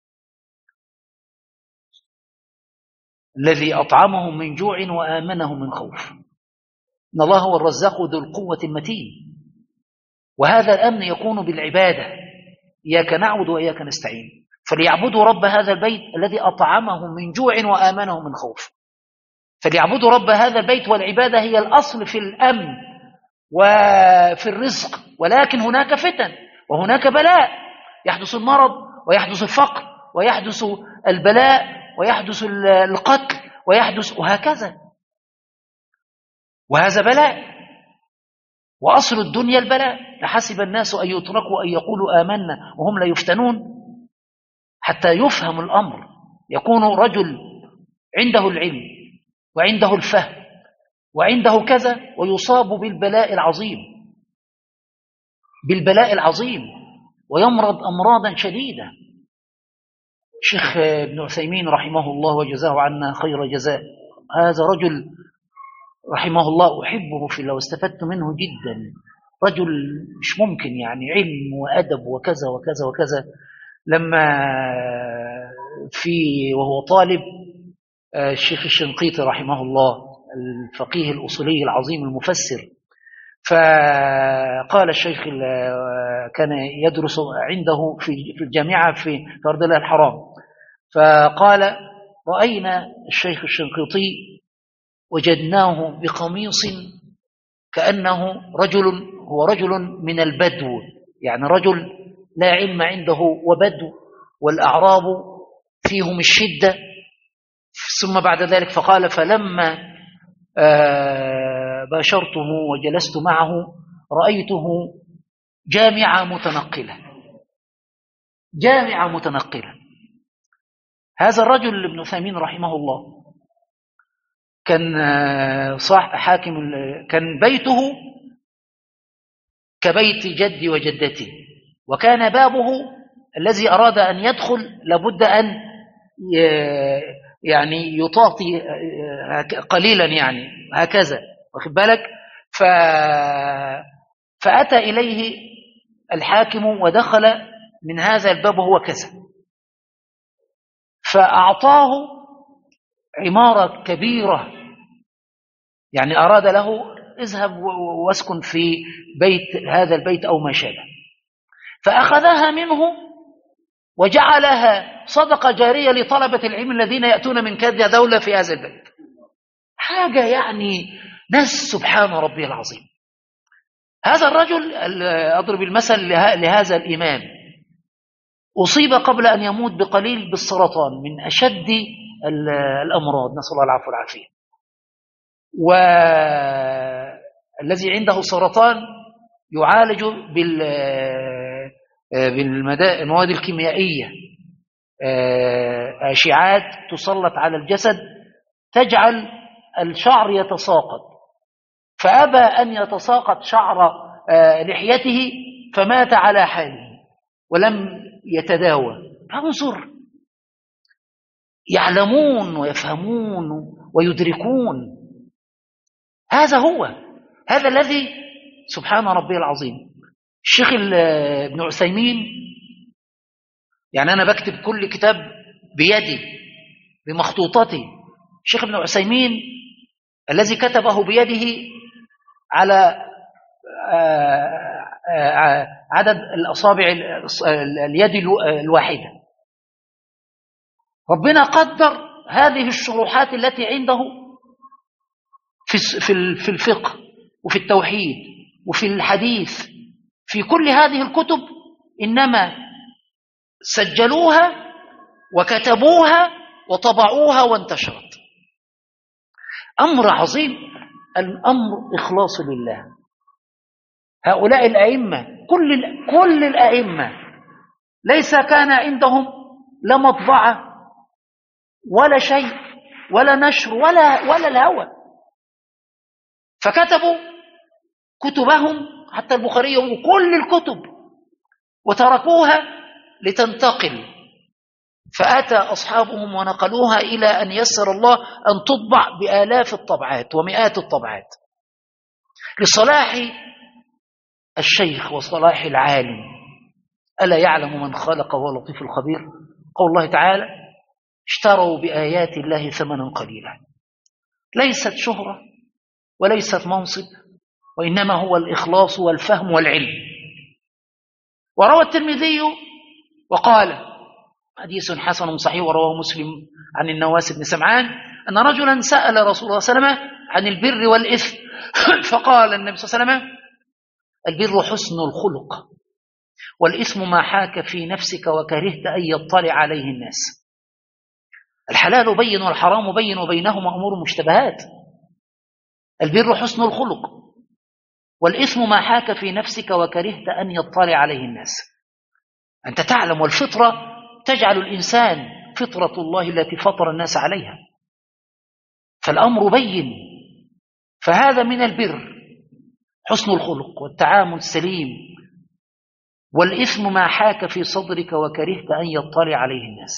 الذي أطعمهم من جوع وآمنهم من خوف. إن الله هو الرزاق ذو القوة المتين. وهذا الأمن يكون بالعبادة، إياك نعبد وإياك نستعين. فليعبدوا رب هذا البيت الذي أطعمهم من جوع وآمنهم من خوف. فليعبدوا رب هذا البيت، والعبادة هي الأصل في الأمن وفي الرزق. ولكن هناك فتن وهناك بلاء، يحدث المرض ويحدث الفقر ويحدث البلاء ويحدث القتل ويحدث وهكذا، وهذا بلاء. وأصل الدنيا البلاء. لحسب الناس أن يتركوا أن يقولوا آمنا وهم لا يفتنون. حتى يفهم الأمر، يكون رجل عنده العلم وعنده الفهم وعنده كذا ويصاب بالبلاء العظيم ويمرض أمراضا شديدة. الشيخ ابن عثيمين رحمه الله وجزاه عنا خير جزاء، هذا رجل رحمه الله أحبه في الله واستفدت منه جدا. رجل مش ممكن، يعني علم وأدب وكذا وكذا وكذا. لما وهو طالب الشيخ الشنقيطي رحمه الله الفقيه الأصولي العظيم المفسر، فقال الشيخ كان يدرس عنده في الجامعة في أرض الله الحرام، فقال: رأينا الشيخ الشنقيطي وجدناه بقميص كأنه هو رجل من البدو، يعني رجل لا علم عنده وبدو والأعراب فيهم الشدة. ثم بعد ذلك فقال: فلما باشرته وجلست معه رأيته جامعة متنقلة. هذا الرجل ابن عثيمين رحمه الله كان حاكم، كان بيته كبيت جدي وجدتي، وكان بابه الذي أراد أن يدخل لابد أن يعني يطاطي قليلا، يعني هكذا، واخد بالك. فأتى إليه الحاكم ودخل من هذا الباب وهو كذا، فأعطاه عمارة كبيرة، يعني أراد له: اذهب واسكن في هذا البيت أو ما شابه. فأخذها منه وجعلها صدقة جارية لطلبة العلم الذين يأتون من كذا دولة في هذا البيت. حاجة يعني ناس سبحان ربي العظيم. هذا الرجل، أضرب المثل لهذا الإمام، أصيب قبل أن يموت بقليل بالسرطان، من أشد الأمراض، نسأل الله العفو والعافية. والذي عنده سرطان يعالج بالمواد الكيميائية، أشعات تسلط على الجسد تجعل الشعر يتساقط، فأبى أن يتساقط شعر لحيته فمات على حاله ولم يتداوى. انظر يعلمون ويفهمون ويدركون. هذا الذي سبحان ربي العظيم. الشيخ ابن عثيمين، يعني أنا بكتب كل كتاب بيدي بمخطوطتي. الشيخ ابن عثيمين الذي كتبه بيده على عدد الأصابع اليد الواحدة، ربنا قدر هذه الشروحات التي عنده في الفقه وفي التوحيد وفي الحديث، في كل هذه الكتب إنما سجلوها وكتبوها وطبعوها وانتشرت. أمر عظيم، الأمر إخلاص لله. هؤلاء الأئمة كل الأئمة ليس كان عندهم لا مطبعة ولا شيء ولا نشر ولا الهوى، فكتبوا كتبهم حتى البخاري وكل الكتب وتركوها لتنتقل، فأتى أصحابهم ونقلوها إلى أن يسر الله أن تطبع بآلاف الطبعات ومئات الطبعات لصلاح الشيخ وصلاح العالم. ألا يعلم من خلق وهو اللطيف الخبير؟ قول الله تعالى: اشتروا بآيات الله ثمنا قليلا. ليست شهرة وليست منصب، وإنما هو الإخلاص والفهم والعلم. وروى الترمذي وقال: حديث حسن صحيح، ورواه مسلم عن النواس بن سمعان أن رجلا سأل رسول الله صلى الله عليه وسلم عن البر والإثم، فقال النبي صلى الله عليه وسلم: البر حسن الخلق، والإثم ما حاك في نفسك وكرهت أن يطلع عليه الناس. الحلال بين والحرام بين وبينهما أمور مشتبهات. البر حسن الخلق، والإثم ما حاك في نفسك وكرهت أن يطلع عليه الناس. أنت تعلم، والفطرة تجعل الإنسان فطرة الله التي فطر الناس عليها، فالأمر بين. فهذا من البر حسن الخلق والتعامل السليم، والإثم ما حاك في صدرك وكرهت أن يطلع عليه الناس.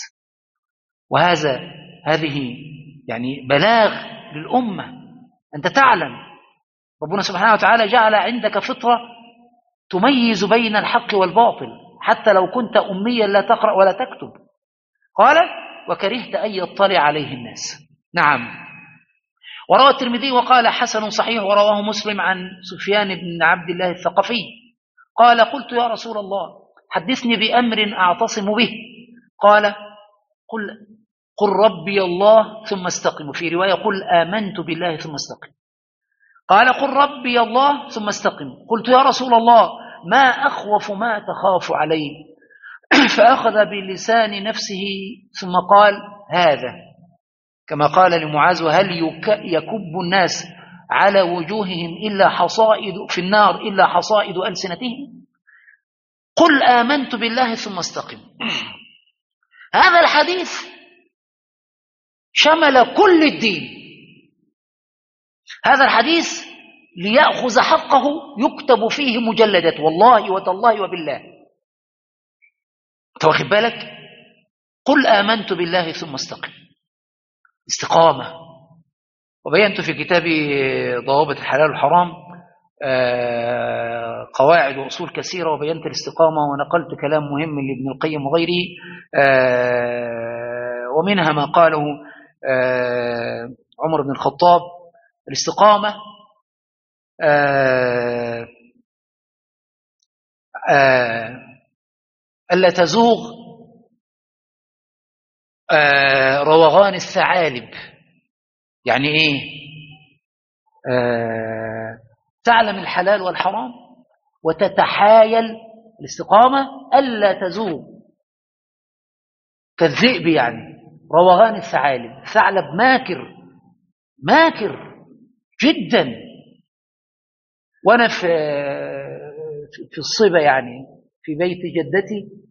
هذه يعني بلاغ للأمة. أنت تعلم ربنا سبحانه وتعالى جعل عندك فطرة تميز بين الحق والباطل، حتى لو كنت أميا لا تقرأ ولا تكتب. قال: وكرهت أن يطلع عليه الناس. نعم. وروى الترمذي وقال: حسن صحيح، ورواه مسلم عن سفيان بن عبد الله الثقفي قال: قلت يا رسول الله حدثني بأمر أعتصم به. قال: قل ربي الله ثم استقم. وفي رواية: قل آمنت بالله ثم استقم. قال: قل ربي الله ثم استقم. قلت يا رسول الله ما أخوف ما تخاف عليه؟ فأخذ بلسان نفسه ثم قال: هذا، كما قال لمعاذ: وهل يكب الناس على وجوههم إلا حصائد في النار إلا حصائد ألسنتهم؟ قل آمنت بالله ثم استقم. هذا الحديث شمل كل الدين. هذا الحديث ليأخذ حقه يكتب فيه مجلدات، والله وتالله وبالله. واخد بالك؟ قل آمنت بالله ثم استقم، استقامة. وبينت في كتابي ضوابط الحلال والحرام قواعد وأصول كثيرة، وبينت الاستقامة، ونقلت كلام مهم لابن القيم وغيره، ومنها ما قاله عمر بن الخطاب: الاستقامة ألا تزوغ روغان الثعالب. يعني إيه؟ تعلم الحلال والحرام وتتحايل. الاستقامة ألا تزوغ كالذئب، يعني روغان الثعالب. الثعلب ماكر جدا. وأنا في الصبا، يعني في بيت جدتي،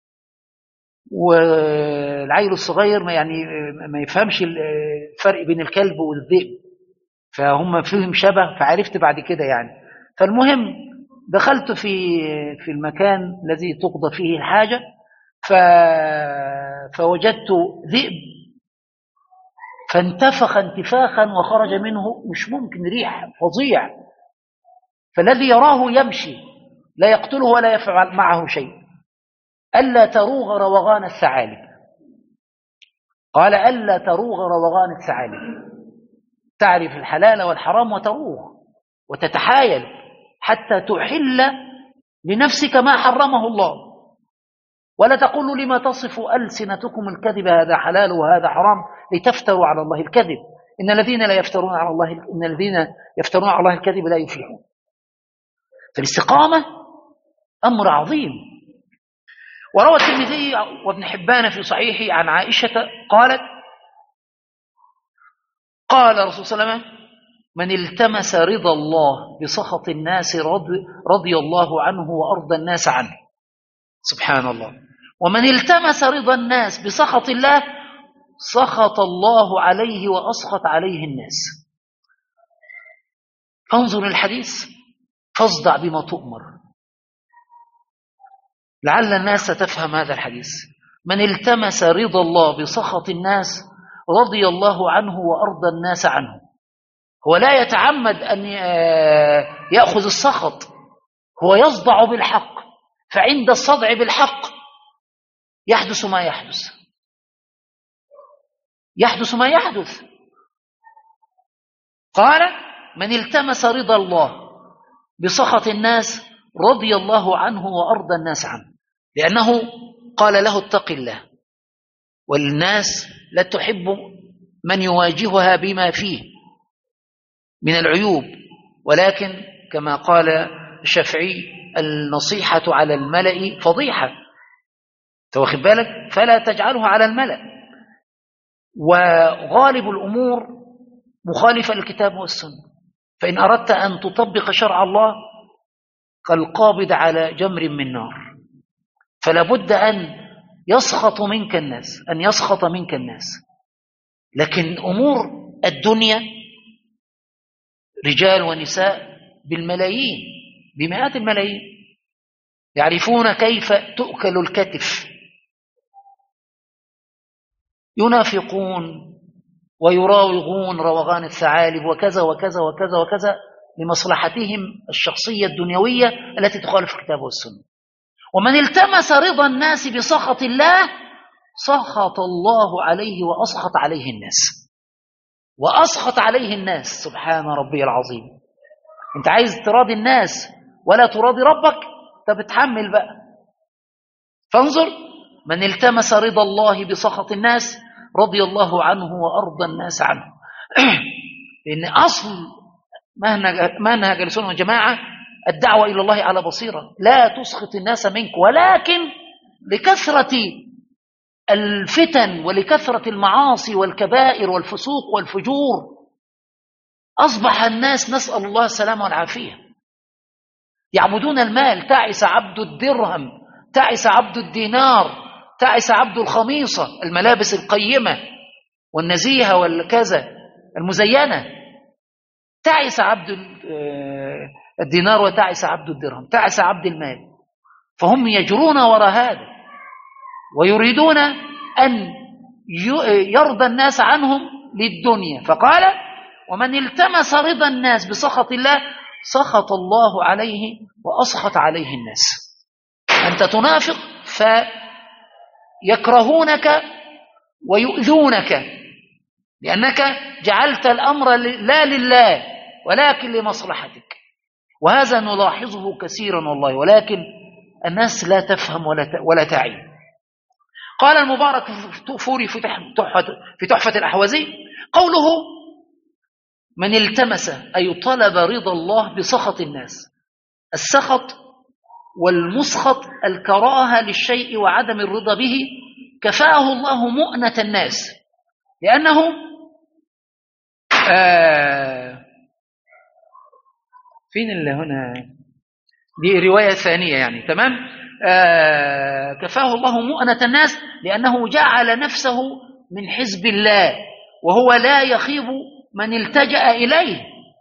والعيل الصغير ما يفهمش الفرق بين الكلب والذئب، فهم فيهم شبه، فعرفت بعد كده يعني. فالمهم دخلت في المكان الذي تقضى فيه الحاجة، فوجدت ذئب فانتفخ انتفاخا وخرج منه مش ممكن ريح فظيع، فالذي يراه يمشي لا يقتله ولا يفعل معه شيء. ألا تروغ روغان الثعالب، قال ألا تروغ روغان الثعالب، تعرف الحلال والحرام وتروغ وتتحايل حتى تحل لنفسك ما حرمه الله، ولا تقولوا لما تصف ألسنتكم الكذب هذا حلال وهذا حرام لتفتروا على الله الكذب، إن الذين يفترون على الله الكذب لا يفلحون. فالاستقامة أمر عظيم. وروى الترمذي وابن حبان في صحيحه عن عائشة قالت قال الرسول صلى الله عليه وسلم: من التمس رضا الله بسخط الناس رضي الله عنه وأرضى الناس عنه. سبحان الله. ومن التمس رضا الناس بسخط الله سخط الله عليه وأسخط عليه الناس. فانظر الحديث، فاصدع بما تؤمر، لعل الناس تفهم هذا الحديث. من التمس رضا الله بسخط الناس رضي الله عنه وأرضى الناس عنه. هو لا يتعمد أن يأخذ السخط، هو يصدع بالحق، فعند الصدع بالحق يحدث ما يحدث، يحدث ما يحدث. قال: من التمس رضا الله بسخط الناس رضي الله عنه وأرضى الناس عنه، لأنه قال له: اتق الله. والناس لا تحب من يواجهها بما فيه من العيوب، ولكن كما قال الشافعي: النصيحة على الملأ فضيحة. واخد بالك؟ فلا تجعله على الملأ. وغالب الأمور مخالفة للكتاب والسنة، فإن أردت أن تطبق شرع الله كالقابض على جمر من نار، فلا بد أن يسخط منك الناس، أن يسخط منك الناس. لكن أمور الدنيا رجال ونساء بالملايين، بمئات الملايين، يعرفون كيف تؤكل الكتف، ينافقون ويراوغون روغان الثعالب وكذا وكذا وكذا وكذا لمصلحتهم الشخصية الدنيوية التي تخالف الكتاب والسنة. ومن التمس رضا الناس بسخط الله سخط الله عليه وأسخط عليه الناس، وأسخط عليه الناس. سبحان ربي العظيم. انت عايز تراضي الناس ولا تراضي ربك؟ طب اتحمل بقى. فانظر: من التمس رضا الله بسخط الناس رضي الله عنه وأرضى الناس عنه. لأن أصل منهج السنة والجماعة الدعوة إلى الله على بصيرة، لا تسخط الناس منك، ولكن لكثرة الفتن ولكثرة المعاصي والكبائر والفسوق والفجور أصبح الناس، نسأل الله السلامة والعافية، يعبدون المال. تعس عبد الدرهم، تعس عبد الدينار، تعس عبد الخميصة، الملابس القيمة والنزيهة والكذا المزينة. تعس عبد الدينار وتعس عبد الدرهم، تعس عبد المال. فهم يجرون وراء هذا ويريدون أن يرضى الناس عنهم للدنيا. فقال: ومن التمس رضا الناس بسخط الله سخط الله عليه وأسخط عليه الناس. أنت تنافق فيكرهونك ويؤذونك لأنك جعلت الأمر لا لله ولكن لمصلحتك. وهذا نلاحظه كثيرا والله، ولكن الناس لا تفهم ولا تعي. قال المبارك فوري في تحفة الأحوذي: قوله من التمس أي طلب رضا الله بسخط الناس. السخط والمسخط الكراهة للشيء وعدم الرضا به، كفاه الله مؤنة الناس، لأنه فين اللي هنا دي رواية ثانية يعني، تمام. كفاه الله مؤنة الناس لأنه جعل نفسه من حزب الله، وهو لا يخيب من التجأ إليه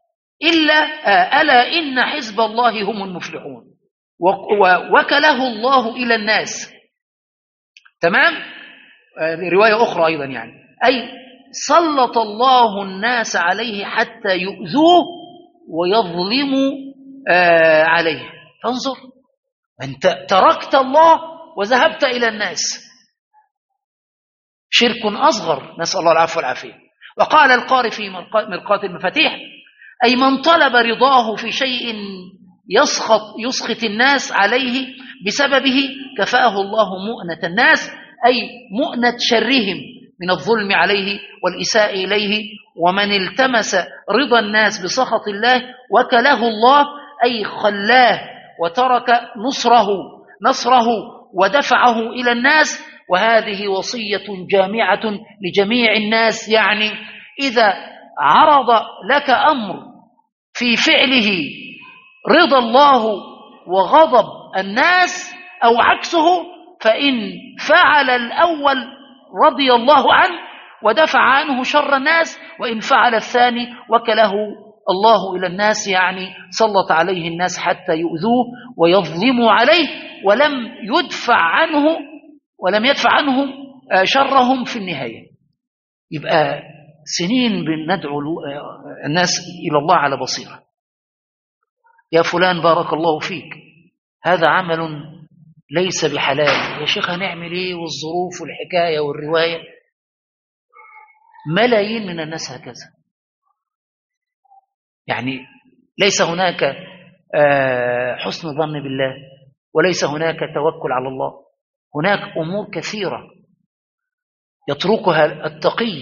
ألا إن حزب الله هم المفلحون، وكله الله إلى الناس. تمام. رواية أخرى أيضا يعني، أي سلط الله الناس عليه حتى يؤذوه ويظلموا عليه. فانظر، أنت تركت الله وذهبت إلى الناس، شرك أصغر، نسأل الله العفو والعافية. وقال القارئ في مرقاة المفاتيح: أي من طلب رضاه في شيء يسخط الناس عليه بسببه كفاه الله مؤنة الناس، أي مؤنة شرهم من الظلم عليه والإساءة إليه. ومن التمس رضا الناس بسخط الله وكله الله، أي خلاه وترك نصره ودفعه إلى الناس. وهذه وصية جامعة لجميع الناس، يعني إذا عرض لك أمر في فعله رضا الله وغضب الناس أو عكسه، فإن فعل الأول رضي الله عنه ودفع عنه شر الناس، وإن فعل الثاني وكله الله إلى الناس، يعني سلط عليه الناس حتى يؤذوه ويظلموا عليه، ولم يدفع عنهم شرهم في النهاية. يبقى سنين بندعو الناس إلى الله على بصيرة. يا فلان بارك الله فيك، هذا عمل ليس بحلال، يا شيخ هنعمل ايه والظروف والحكاية والرواية. ملايين من الناس هكذا، يعني ليس هناك حسن ظن بالله، وليس هناك توكل على الله. هناك أمور كثيرة يتركها التقي،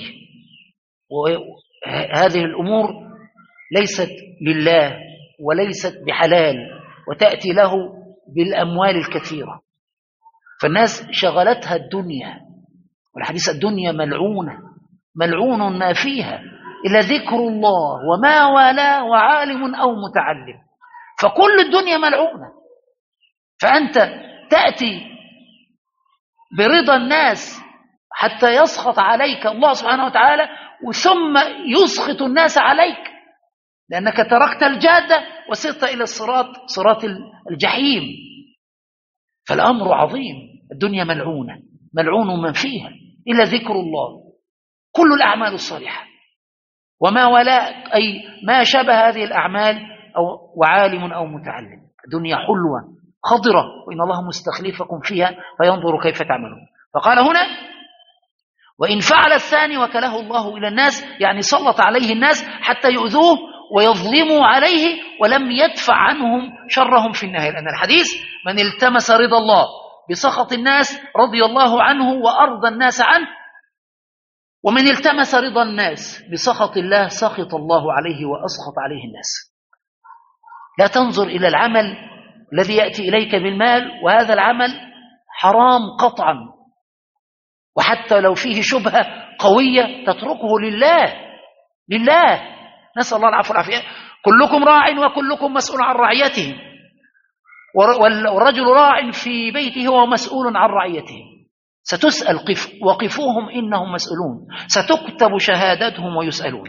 وهذه الأمور ليست لله وليست بحلال، وتأتي له بالأموال الكثيرة. فالناس شغلتها الدنيا، والحديث الدنيا ملعون ما فيها إلا ذكر الله وما والاه وعالم أو متعلم، فكل الدنيا ملعونة. فأنت تأتي برضا الناس حتى يسخط عليك الله سبحانه وتعالى، ثم يسخط الناس عليك لأنك تركت الجادة وسرت إلى صراط الجحيم. فالأمر عظيم، الدنيا ملعون من فيها إلا ذكر الله، كل الأعمال الصالحة وما ولاء، أي ما شبه هذه الأعمال، وعالم أو متعلم. الدنيا حلوة خضرة، وإن الله مستخلفكم فيها فينظر كيف تعملون. فقال هنا: وإن فعل الثاني وكله الله إلى الناس، يعني سلط عليه الناس حتى يؤذوه ويظلموا عليه ولم يدفع عنهم شرهم في النهاية. لأن الحديث: من التمس رضا الله بسخط الناس رضي الله عنه وأرضى الناس عنه، ومن التمس رضا الناس بسخط الله سخط الله عليه وأسخط عليه الناس. لا تنظر إلى العمل الذي يأتي إليك بالمال، وهذا العمل حرام قطعا، وحتى لو فيه شبهة قوية تتركه لله. نسأل الله العفو والعافية. كلكم راع وكلكم مسؤول عن رعيته، والرجل راع في بيته ومسؤول عن رعيته. ستسأل، وقفوهم إنهم مسؤولون، ستكتب شهادتهم ويسألون.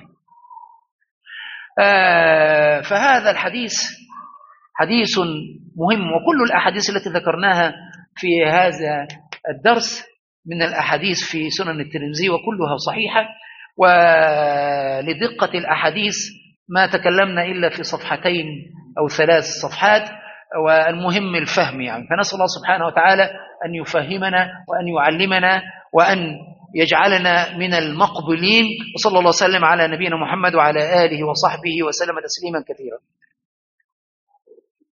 فهذا الحديث حديث مهم، وكل الأحاديث التي ذكرناها في هذا الدرس من الأحاديث في سنن الترمذي وكلها صحيحة. ولدقة الأحاديث ما تكلمنا إلا في صفحتين أو 3 صفحات، والمهم الفهم يعني. فنسأل الله سبحانه وتعالى أن يفهمنا وأن يعلمنا وأن يجعلنا من المقبولين. وصلى الله وسلم على نبينا محمد وعلى آله وصحبه وسلم تسليما كثيرا.